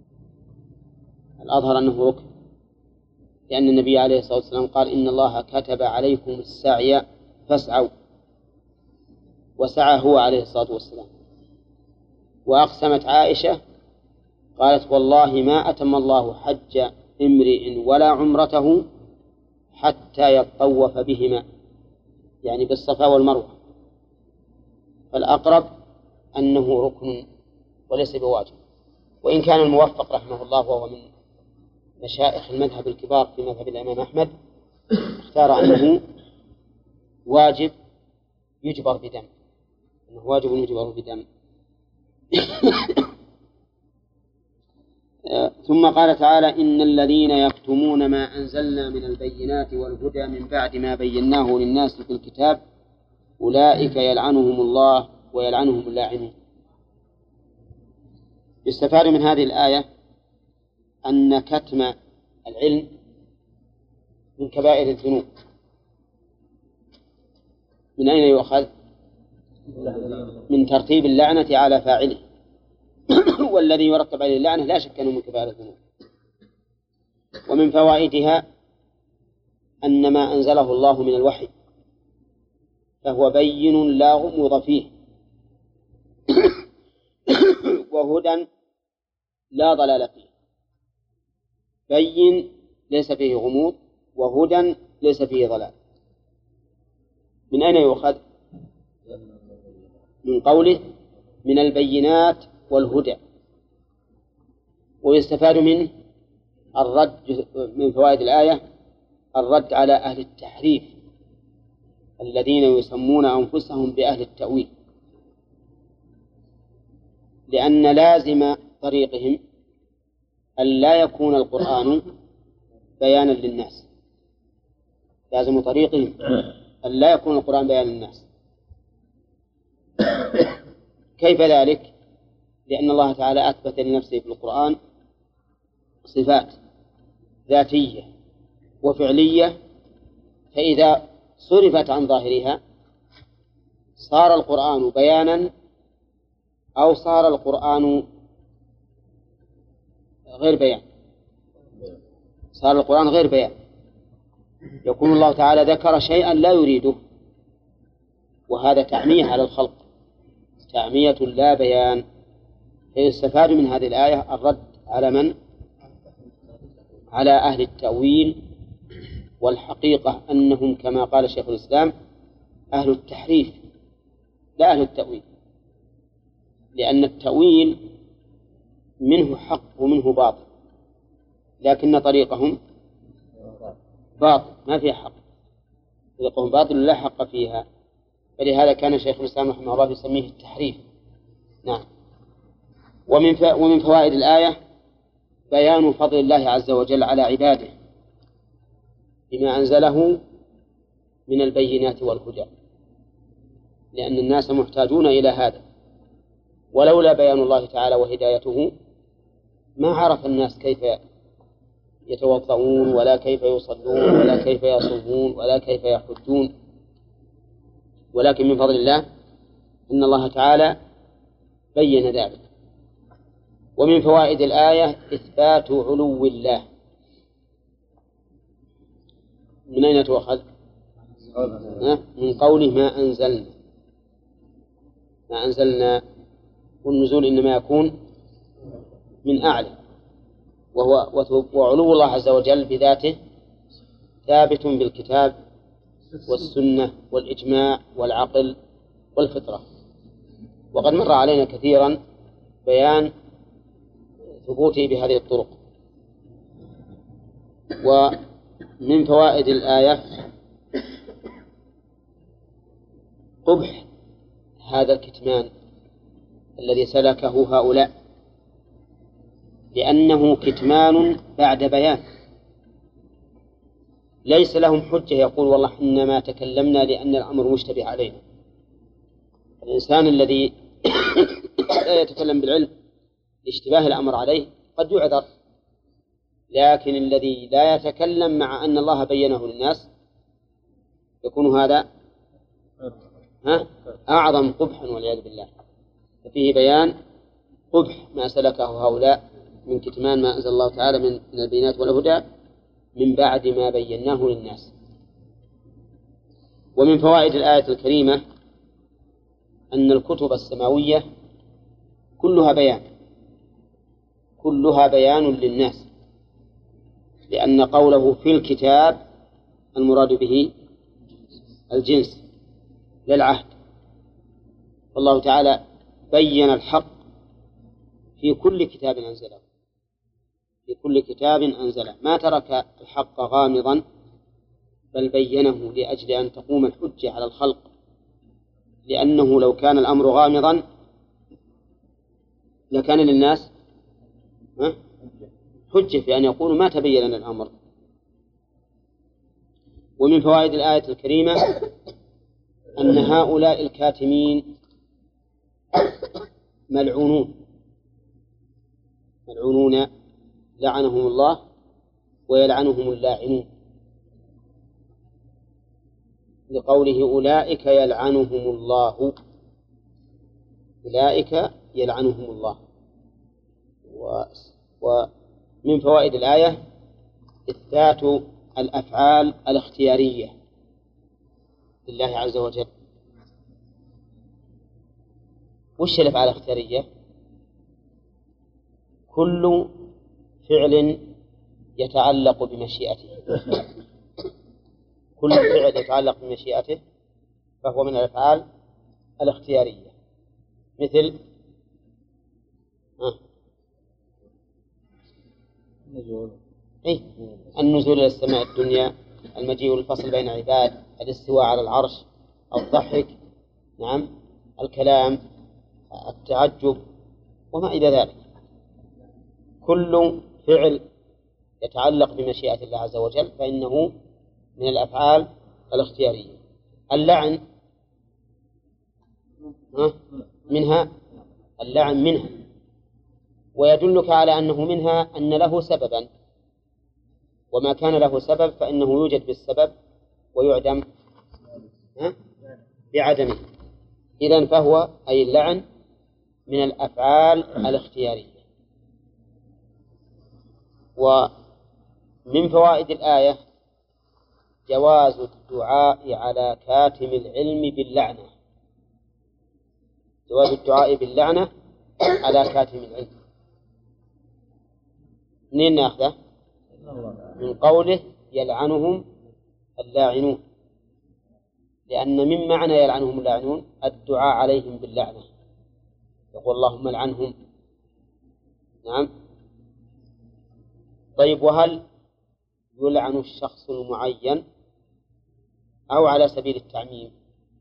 لأن النبي عليه الصلاة والسلام قال إن الله كتب عليكم السعي فاسعوا، وسعى هو عليه الصلاة والسلام. وأقسمت عائشة قالت والله ما أتم الله حج امرئ ولا عمرته حتى يطوف بهما، يعني بالصفا والمروة. فالأقرب أنه ركن وليس بواجب، وإن كان الموفق رحمه الله وهو من مشائخ المذهب الكبار في مذهب الإمام أحمد اختار أنه واجب يجبر بدم، ثم قال تعالى إن الذين يكتمون ما أنزلنا من البينات والهدى من بعد ما بيناه للناس في الكتاب أولئك يلعنهم الله ويلعنهم اللاعنون. يستفاد من هذه الآية أن كتم العلم من كبائر الذنوب. من أين يؤخذ؟ من ترتيب اللعنة على فاعله، والذي يرتب عليه اللعنة لا شك أنه من كبائر الذنوب. ومن فوائدها أن ما أنزله الله من الوحي فهو بين لا غموض فيه وهدى لا ضلال فيه. بين ليس فيه غموض، وهدى ليس فيه ضلال. من أين يؤخذ؟ من قوله من البينات والهدى. ويستفاد منه الرد، من فوائد الآية الرد على أهل التحريف الذين يسمون أنفسهم بأهل التأويل، لأن لازم طريقهم أن لا يكون القرآن بيانا للناس. لازم طريقهم أن لا يكون القرآن بيانا للناس. كيف ذلك؟ لأن الله تعالى أثبت لنفسه في القرآن صفات ذاتية وفعلية، فإذا صرفت عن ظاهرها صار القرآن بيانا أو صار القرآن غير بيان. صار القرآن غير بيان، يكون الله تعالى ذكر شيئا لا يريده، وهذا تعمية على الخلق، تعمية لا بيان. فيستفاد من هذه الآية الرد على من؟ على أهل التأويل، والحقيقة أنهم كما قال شيخ الإسلام أهل التحريف لا أهل التأويل، لأن التأويل منه حق ومنه باطل، لكن طريقهم باطل ما فيها حق، طريقهم باطل لا حق فيها، فلهذا كان شيخ الإسلام رحمه الله يسميه التحريف. نعم. ومن فوائد الآية بيان فضل الله عز وجل على عباده بما أنزله من البينات والهدى، لأن الناس محتاجون إلى هذا، ولولا بيان الله تعالى وهدايته ما عرف الناس كيف يتوضؤون ولا كيف يصلون ولا كيف يصومون ولا كيف يحجون، ولكن من فضل الله أن الله تعالى بين ذلك. ومن فوائد الآية إثبات علو الله. من أين تؤخذ؟ من قوله ما أنزلنا، والنزول إنما يكون من أعلى، وعلو الله عز وجل بذاته ثابت بالكتاب والسنة والإجماع والعقل والفطرة، وقد مر علينا كثيرا بيان ثبوته بهذه الطرق. ومن فوائد الآية قبح هذا الكتمان الذي سلكه هؤلاء، لأنه كتمان بعد بيان، ليس لهم حجة يقول والله إنما تكلمنا لأن الأمر مشتبه علينا. الإنسان الذي لا يتكلم بالعلم لاشتباه الأمر عليه قد يعذر، لكن الذي لا يتكلم مع أن الله بينه للناس يكون هذا أعظم قبحا والعياذ بالله. ففيه بيان قبح ما سلكه هؤلاء من كتمان ما أنزل الله تعالى من البينات والهدى من بعد ما بيناه للناس. ومن فوائد الآية الكريمة أن الكتب السماوية كلها بيان للناس، لأن قوله في الكتاب المراد به الجنس للعهد، والله تعالى بين الحق في كل كتاب أنزله، ما ترك الحق غامضا بل بينه لأجل أن تقوم الحجة على الخلق، لأنه لو كان الأمر غامضا لكان للناس حجة في أن يقولوا ما تبين لنا الأمر. ومن فوائد الآية الكريمة أن هؤلاء الكاتمين ملعونون لعنهم الله ويلعنهم اللاعنون، لقوله أولئك يلعنهم الله، أولئك يلعنهم الله. ومن فوائد الآية إثبات الأفعال الاختيارية لله عز وجل. وش الأفعال الاختيارية؟ كل فعل يتعلق بمشيئته، كل فعل يتعلق بمشيئته فهو من الأفعال الاختيارية، مثل النزول إلى السماء الدنيا، المجيء والفصل بين عباد، الاستواء على العرش، الضحك، نعم، الكلام، التعجب وما إلى ذلك. كل فعل يتعلق بمشيئة الله عز وجل فإنه من الأفعال الاختيارية. اللعن منها، ويدلك على أنه منها أن له سببا، وما كان له سبب فإنه يوجد بالسبب ويعدم بعدمه. إذن فهو أي اللعن من الأفعال الاختيارية. ومن فوائد الآية جواز الدعاء على كاتم العلم باللعنة. جواز الدعاء باللعنة على كاتم العلم. منين ناخذه؟ من قوله يلعنهم اللاعنون، لأن من معنى يلعنهم اللاعنون الدعاء عليهم باللعنة، يقول اللهم لعنهم. نعم. طيب، وهل يلعن الشخص المعين أو على سبيل التعميم؟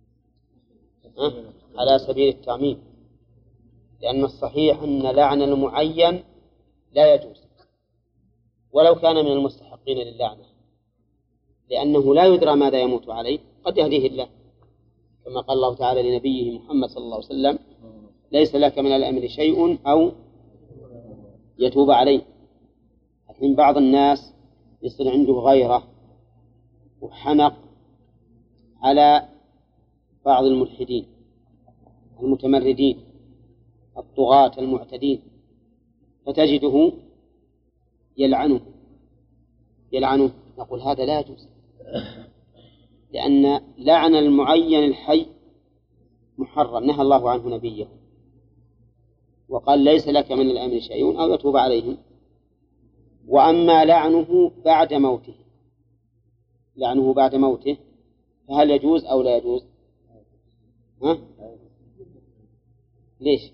على سبيل التعميم، لأن الصحيح أن لعن المعين لا يجوز ولو كان من المستحقين للعنة، لأنه لا يدرى ماذا يموت عليه، قد يهديه الله، كما قال الله تعالى لنبيه محمد صلى الله عليه وسلم ليس لك من الأمر شيء أو يتوب عليه. لكن بعض الناس يصير عنده غيرة وحنق على بعض الملحدين المتمردين الطغاة المعتدين، فتجده يلعنه. نقول هذا لا يجوز، لأن لعن المعين الحي محرم، نهى الله عنه نبيه وقال ليس لك من الأمر شيء أو يتوب عليهم. وأما لعنه بعد موته فهل يجوز أو لا يجوز؟ ليش؟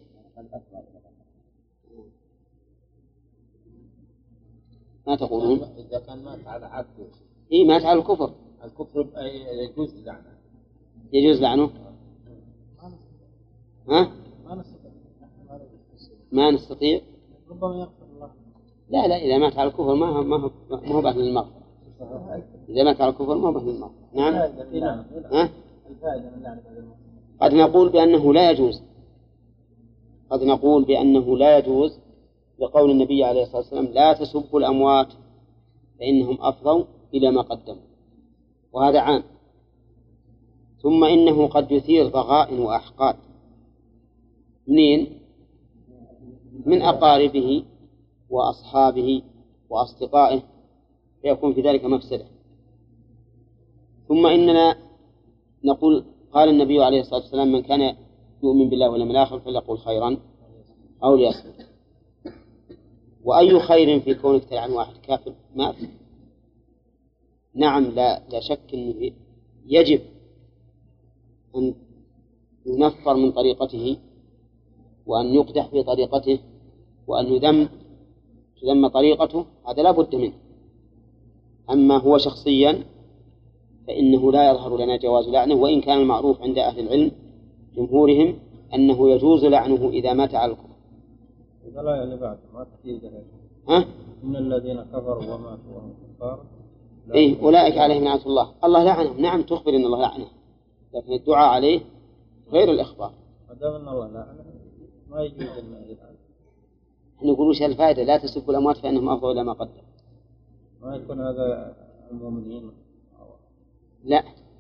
ما تقولون؟ إذا كان مات على عبده. مات على الكفر. الكفر يجوز لعنه. يجوز لعنه؟ ما نستطيع. ربما يغفر الله. لا، إذا مات على الكفر ما هو بأهل المغفرة. إذا مات على الكفر ما هو بأهل المغفرة. نعم. الفائدة من لعنة الموت. قد نقول بأنه لا يجوز لقول النبي عليه الصلاة والسلام لا تسبوا الأموات فإنهم أفضوا إلى ما قدموا، وهذا عام. ثم إنه قد يثير ضغائن وأحقاد من أقاربه وأصحابه وأصدقائه، فيكون في ذلك مفسدة. ثم إننا نقول قال النبي عليه الصلاة والسلام من كان يؤمن بالله واليوم الآخر فليقل خيرا أو ليصمت. وأي خير في كونك تلعن واحد كافر؟ ما في. نعم، لا شك أنه يجب أن ينفر من طريقته وأن يقدح في طريقته وأن تذم طريقته، هذا لا بد منه. أما هو شخصيا فإنه لا يظهر لنا جواز لعنه، وإن كان المعروف عند أهل العلم جمهورهم أنه يجوز لعنه إذا مات على الكفر. إذا لا يعني بعد ما تحديد إن الذين كفروا وماتوا وهم كفار أولئك عليهم لعنة الله لعنهم. نعم، تخبر أن الله لعنه، لكن الدعاء عليه غير الإخبار. ما دام أن الله لعنه ما يجوز أن يلعنه. نقول وش الفائدة؟ لا تسبوا الأموات فإنهم أفضوا إلى ما قدم. ما يكون هذا المؤمنين؟ لا،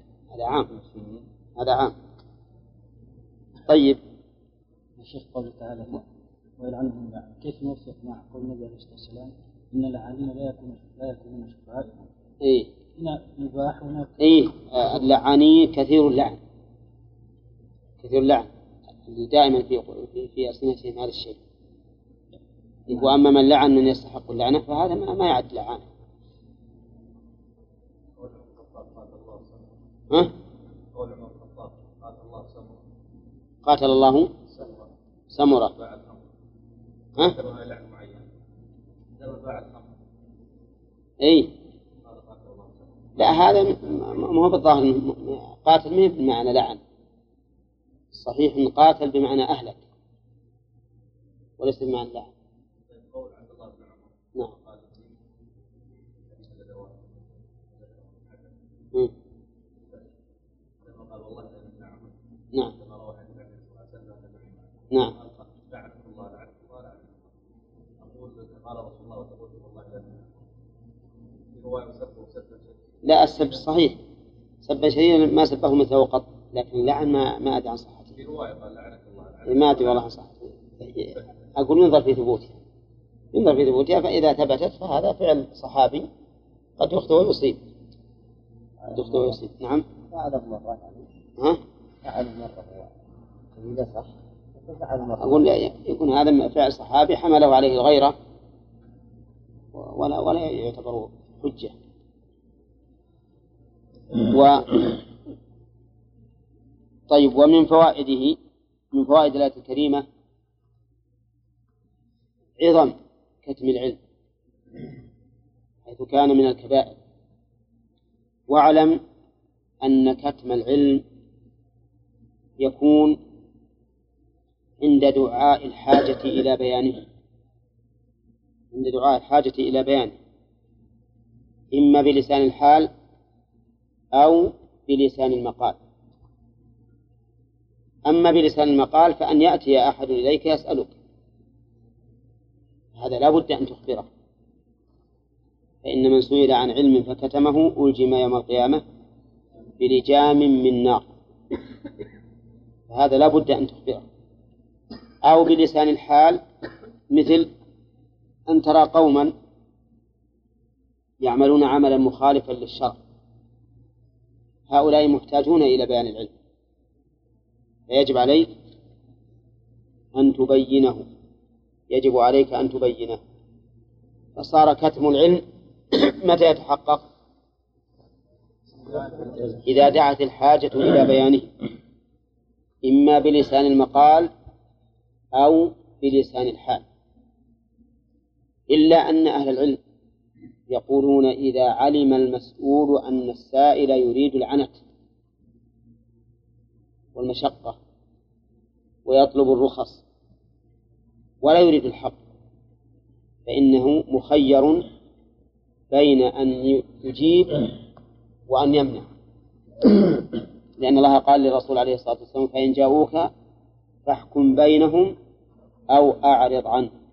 هذا عام. طيب، الشيخ قوله تعالى ويلعنهم لعنة، كيف نوفق مع قول النبي عليه الصلاة والسلام إن اللاعنين لا يكونون شفعاء؟ هنا مباح هناك. اللعانين كثير اللعن اللي دائما في ألسنتهم هذا الشيء. وأما من لعن من يستحق اللعنة فهذا ما يعد لعان. قاتل الله سمرة. لا، هذا ما هو بالظاهر قاتل منه بمعنى لعن. صحيح إن قاتل بمعنى أهلك وليس بمعنى لعن. نعم. نعم. لا، السب صحيح، سب شيئا ما سبه مثله قط، لكن اللعن ما أدري عن صحته. ما أدري والله عن صحته. أقول ينظر في ثبوتها، فإذا ثبتت فهذا فعل صحابي قد يخطئ ويصيب. دكتور يوسف. نعم. فعله مرة ها؟ فعله مرة هو إذا صح فعله مرة. أقول يكون هذا فعل صحابي حمله عليه الغيرة ولا يعتبر حجة. طيب، ومن فوائده، من فوائد الآية الكريمة عظم كتم العلم حيث كان من الكبائر. واعلم أن كتم العلم يكون عند دعاء الحاجة إلى بيانه، عند دعاء الحاجة إلى بيانه، إما بلسان الحال أو بلسان المقال. أما بلسان المقال فأن يأتي أحد إليك يسألك، هذا لا بد أن تخبره، فإن من سئل عن علم فكتمه ألجم يوم القيامة بلجام من نار، فهذا لا بد أن تخبره. أو بلسان الحال، مثل أن ترى قوما يعملون عملا مخالفا للشرع، هؤلاء محتاجون إلى بيان العلم، فيجب عليك أن تبينه، يجب عليك أن تبينه. فصار كتم العلم متى يتحقق؟ إذا دعت الحاجة إلى بيانه، إما بلسان المقال أو بلسان الحال. إلا أن أهل العلم يقولون إذا علم المسؤول أن السائل يريد العنت والمشقة ويطلب الرخص ولا يريد الحق، فإنه مخير بين أن يجيب وأن يمنع، لأن الله قال للرسول عليه الصلاة والسلام: فإن جاءوك فاحكم بينهم أو أعرض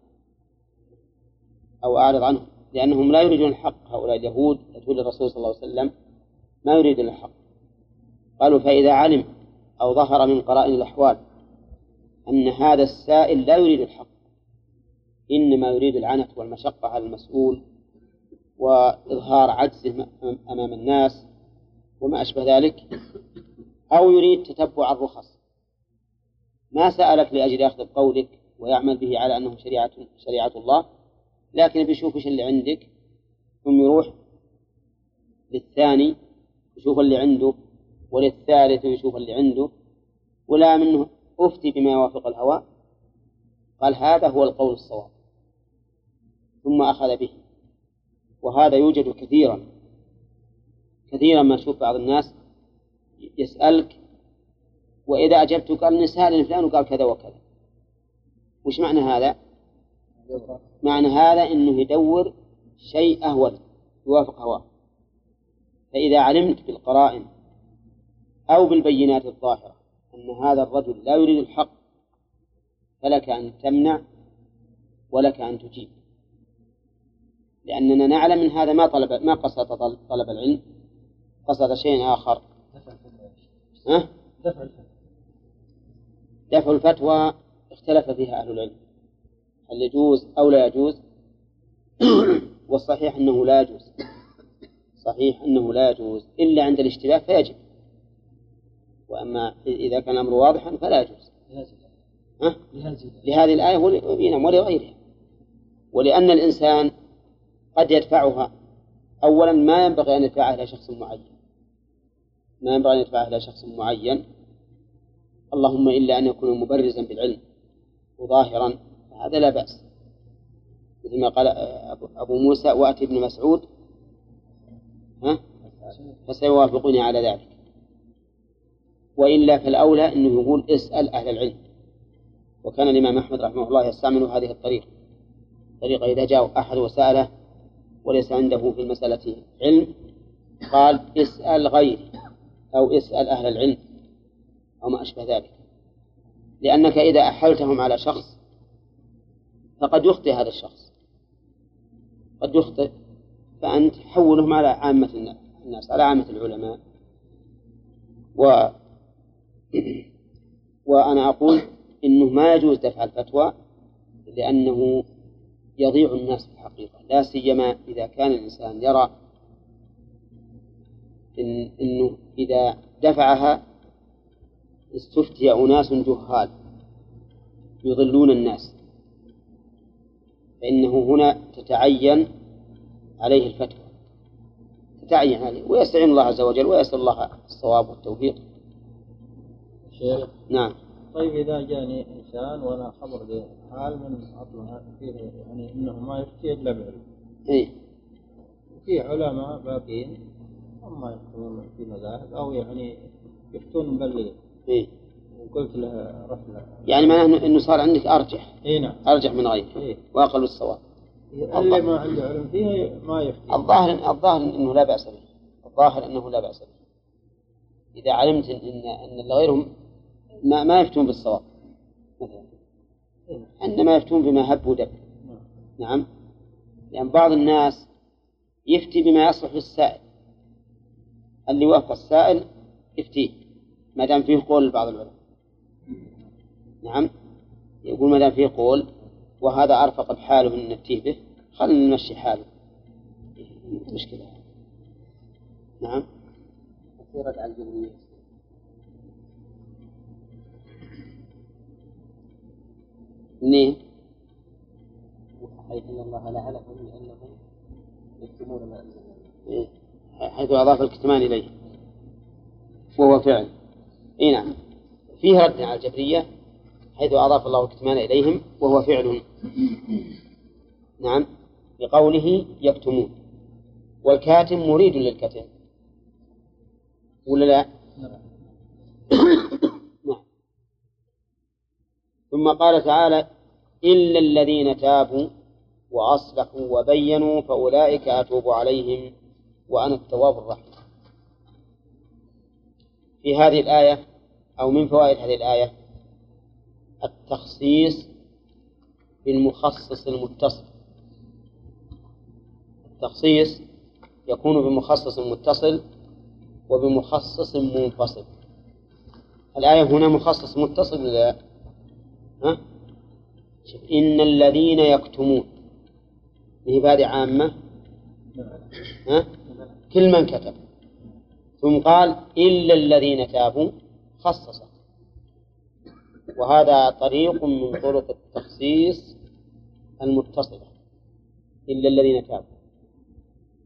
عنهم، لأنهم لا يريدون الحق. هؤلاء اليهود يقول للرسول صلى الله عليه وسلم ما يريدون الحق. قالوا: فإذا علم أو ظهر من قرائن الأحوال أن هذا السائل لا يريد الحق، إنما يريد العنت والمشقة على المسؤول وإظهار عجزه أمام الناس وما أشبه ذلك، أو يريد تتبع الرخص، ما سألك لأجل أخذ قولك ويعمل به على أنه شريعة الله، لكن بيشوف إيش اللي عندك، ثم يروح للثاني يشوف اللي عنده، وللثالث يشوف اللي عنده، ولا منه أفتي بما يوافق الهوى، قال هذا هو القول الصواب، ثم أخذ به. وهذا يوجد كثيرا ما تشوف بعض الناس يسألك، وإذا أجبت قال نسأل فلان وقال كذا وكذا. وش معنى هذا؟ معنى هذا إنه يدور شيء أهول يوافق هواه. فإذا علمت بالقرائن أو بالبينات الظاهرة أن هذا الرجل لا يريد الحق، فلك أن تمنع ولك أن تجيب، لأننا نعلم من هذا ما قصد طلب العلم، قصد شيء آخر. دفع الفتوى اختلف فيها أهل العلم، هل يجوز أو لا يجوز؟ والصحيح أنه لا يجوز، صحيح أنه لا يجوز إلا عند الاشتباه فيجب، وأما إذا كان الأمر واضحا فلا يجوز لهذه الآية ولغيرها. ولأن الإنسان قد يدفعها، أولا ما ينبغي أن يدفعها إلى شخص معين، اللهم إلا أن يكون مبرزا بالعلم وظاهرا، هذا لا بأس، مثل ما قال أبو موسى: وأتي ابن مسعود فسيوافقني على ذلك. وإلا فالأولى أنه يقول اسأل أهل العلم. وكان الإمام أحمد رحمه الله يستعمل هذه الطريقة إذا جاء أحد وسأله وليس عنده في المسألة علم قال: اسأل غيري أو اسأل أهل العلم أو ما أشبه ذلك، لأنك إذا أحلتهم على شخص فقد يخطئ هذا الشخص، فأنت حولهم على عامة الناس، على عامة العلماء. وأنا أقول إنه ما يجوز دفع الفتوى، لأنه يضيع الناس في الحقيقة، لا سيما إذا كان الإنسان يرى إنه إذا دفعها استفتي أناس جهال يضلون الناس، فإنه هنا تتعين عليه الفتوى، تتعين عليه ويستعين الله عز وجل ويسأل الله الصواب والتوفيق. شيخ نعم. طيب إذا جاني إنسان وأنا خبر به حال من أصلها فيه يعني إنه ما يفتي إلا بعلم، إيه؟ وفي علماء باقين هم يفتون في مذاهب أو يعني يفتون مبلغين، إيه؟ وقلت له رحلة يعني معناه إنه صار عندك أرجح، إيه نعم، أرجح من غيره، إيه؟ وأقل بالصواب. اللي ما عنده علم فيه ما يفتي. الظاهر إنه لا بأس به، الظاهر إنه لا بأس به إذا علمت إن غيرهم ما يفتون بالصواب مثلا، إنما يفتون بما هب ودب. نعم. يعني بعض الناس يفتي بما يصلح للسائل، اللي وافق السائل يفتيه ما دام فيه قول بعض العلماء. نعم، يقول ما دام فيه قول وهذا أرفق بحاله من نفتيه به خلنا نمشي حاله، مشكلة. نعم. أثيرت على الجبرية منين؟ حيث أن الله لعنهم لأنهم يكتمون ما أنزل إيه؟ حيث أضاف الكتمان إليه وهو فعل. إيه نعم، فيه رد على الجبرية حيث أضاف الله الكتمان إليهم وهو فعل. نعم، بقوله يكتمون، والكاتم مريد للكتم ولا لا؟ نعم. ثم قال تعالى إلا الذين تابوا وأصلحوا وبينوا فأولئك أتوب عليهم وأنا التواب الرحيم. في هذه الآية أو من فوائد هذه الآية التخصيص بالمخصص المتصل. التخصيص يكون بمخصص متصل وبمخصص منفصل. الآية هنا مخصص متصل لا؟ ها؟ إن الذين يكتمون عبادة عامة، ها؟ كل من كتب، ثم قال إلا الذين تابوا خصص، وهذا طريق من طرق التخصيص المتصلة، إلا الذين تابوا.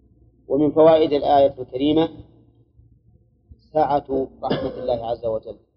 ومن فوائد الآية الكريمة سعة رحمة الله عز وجل،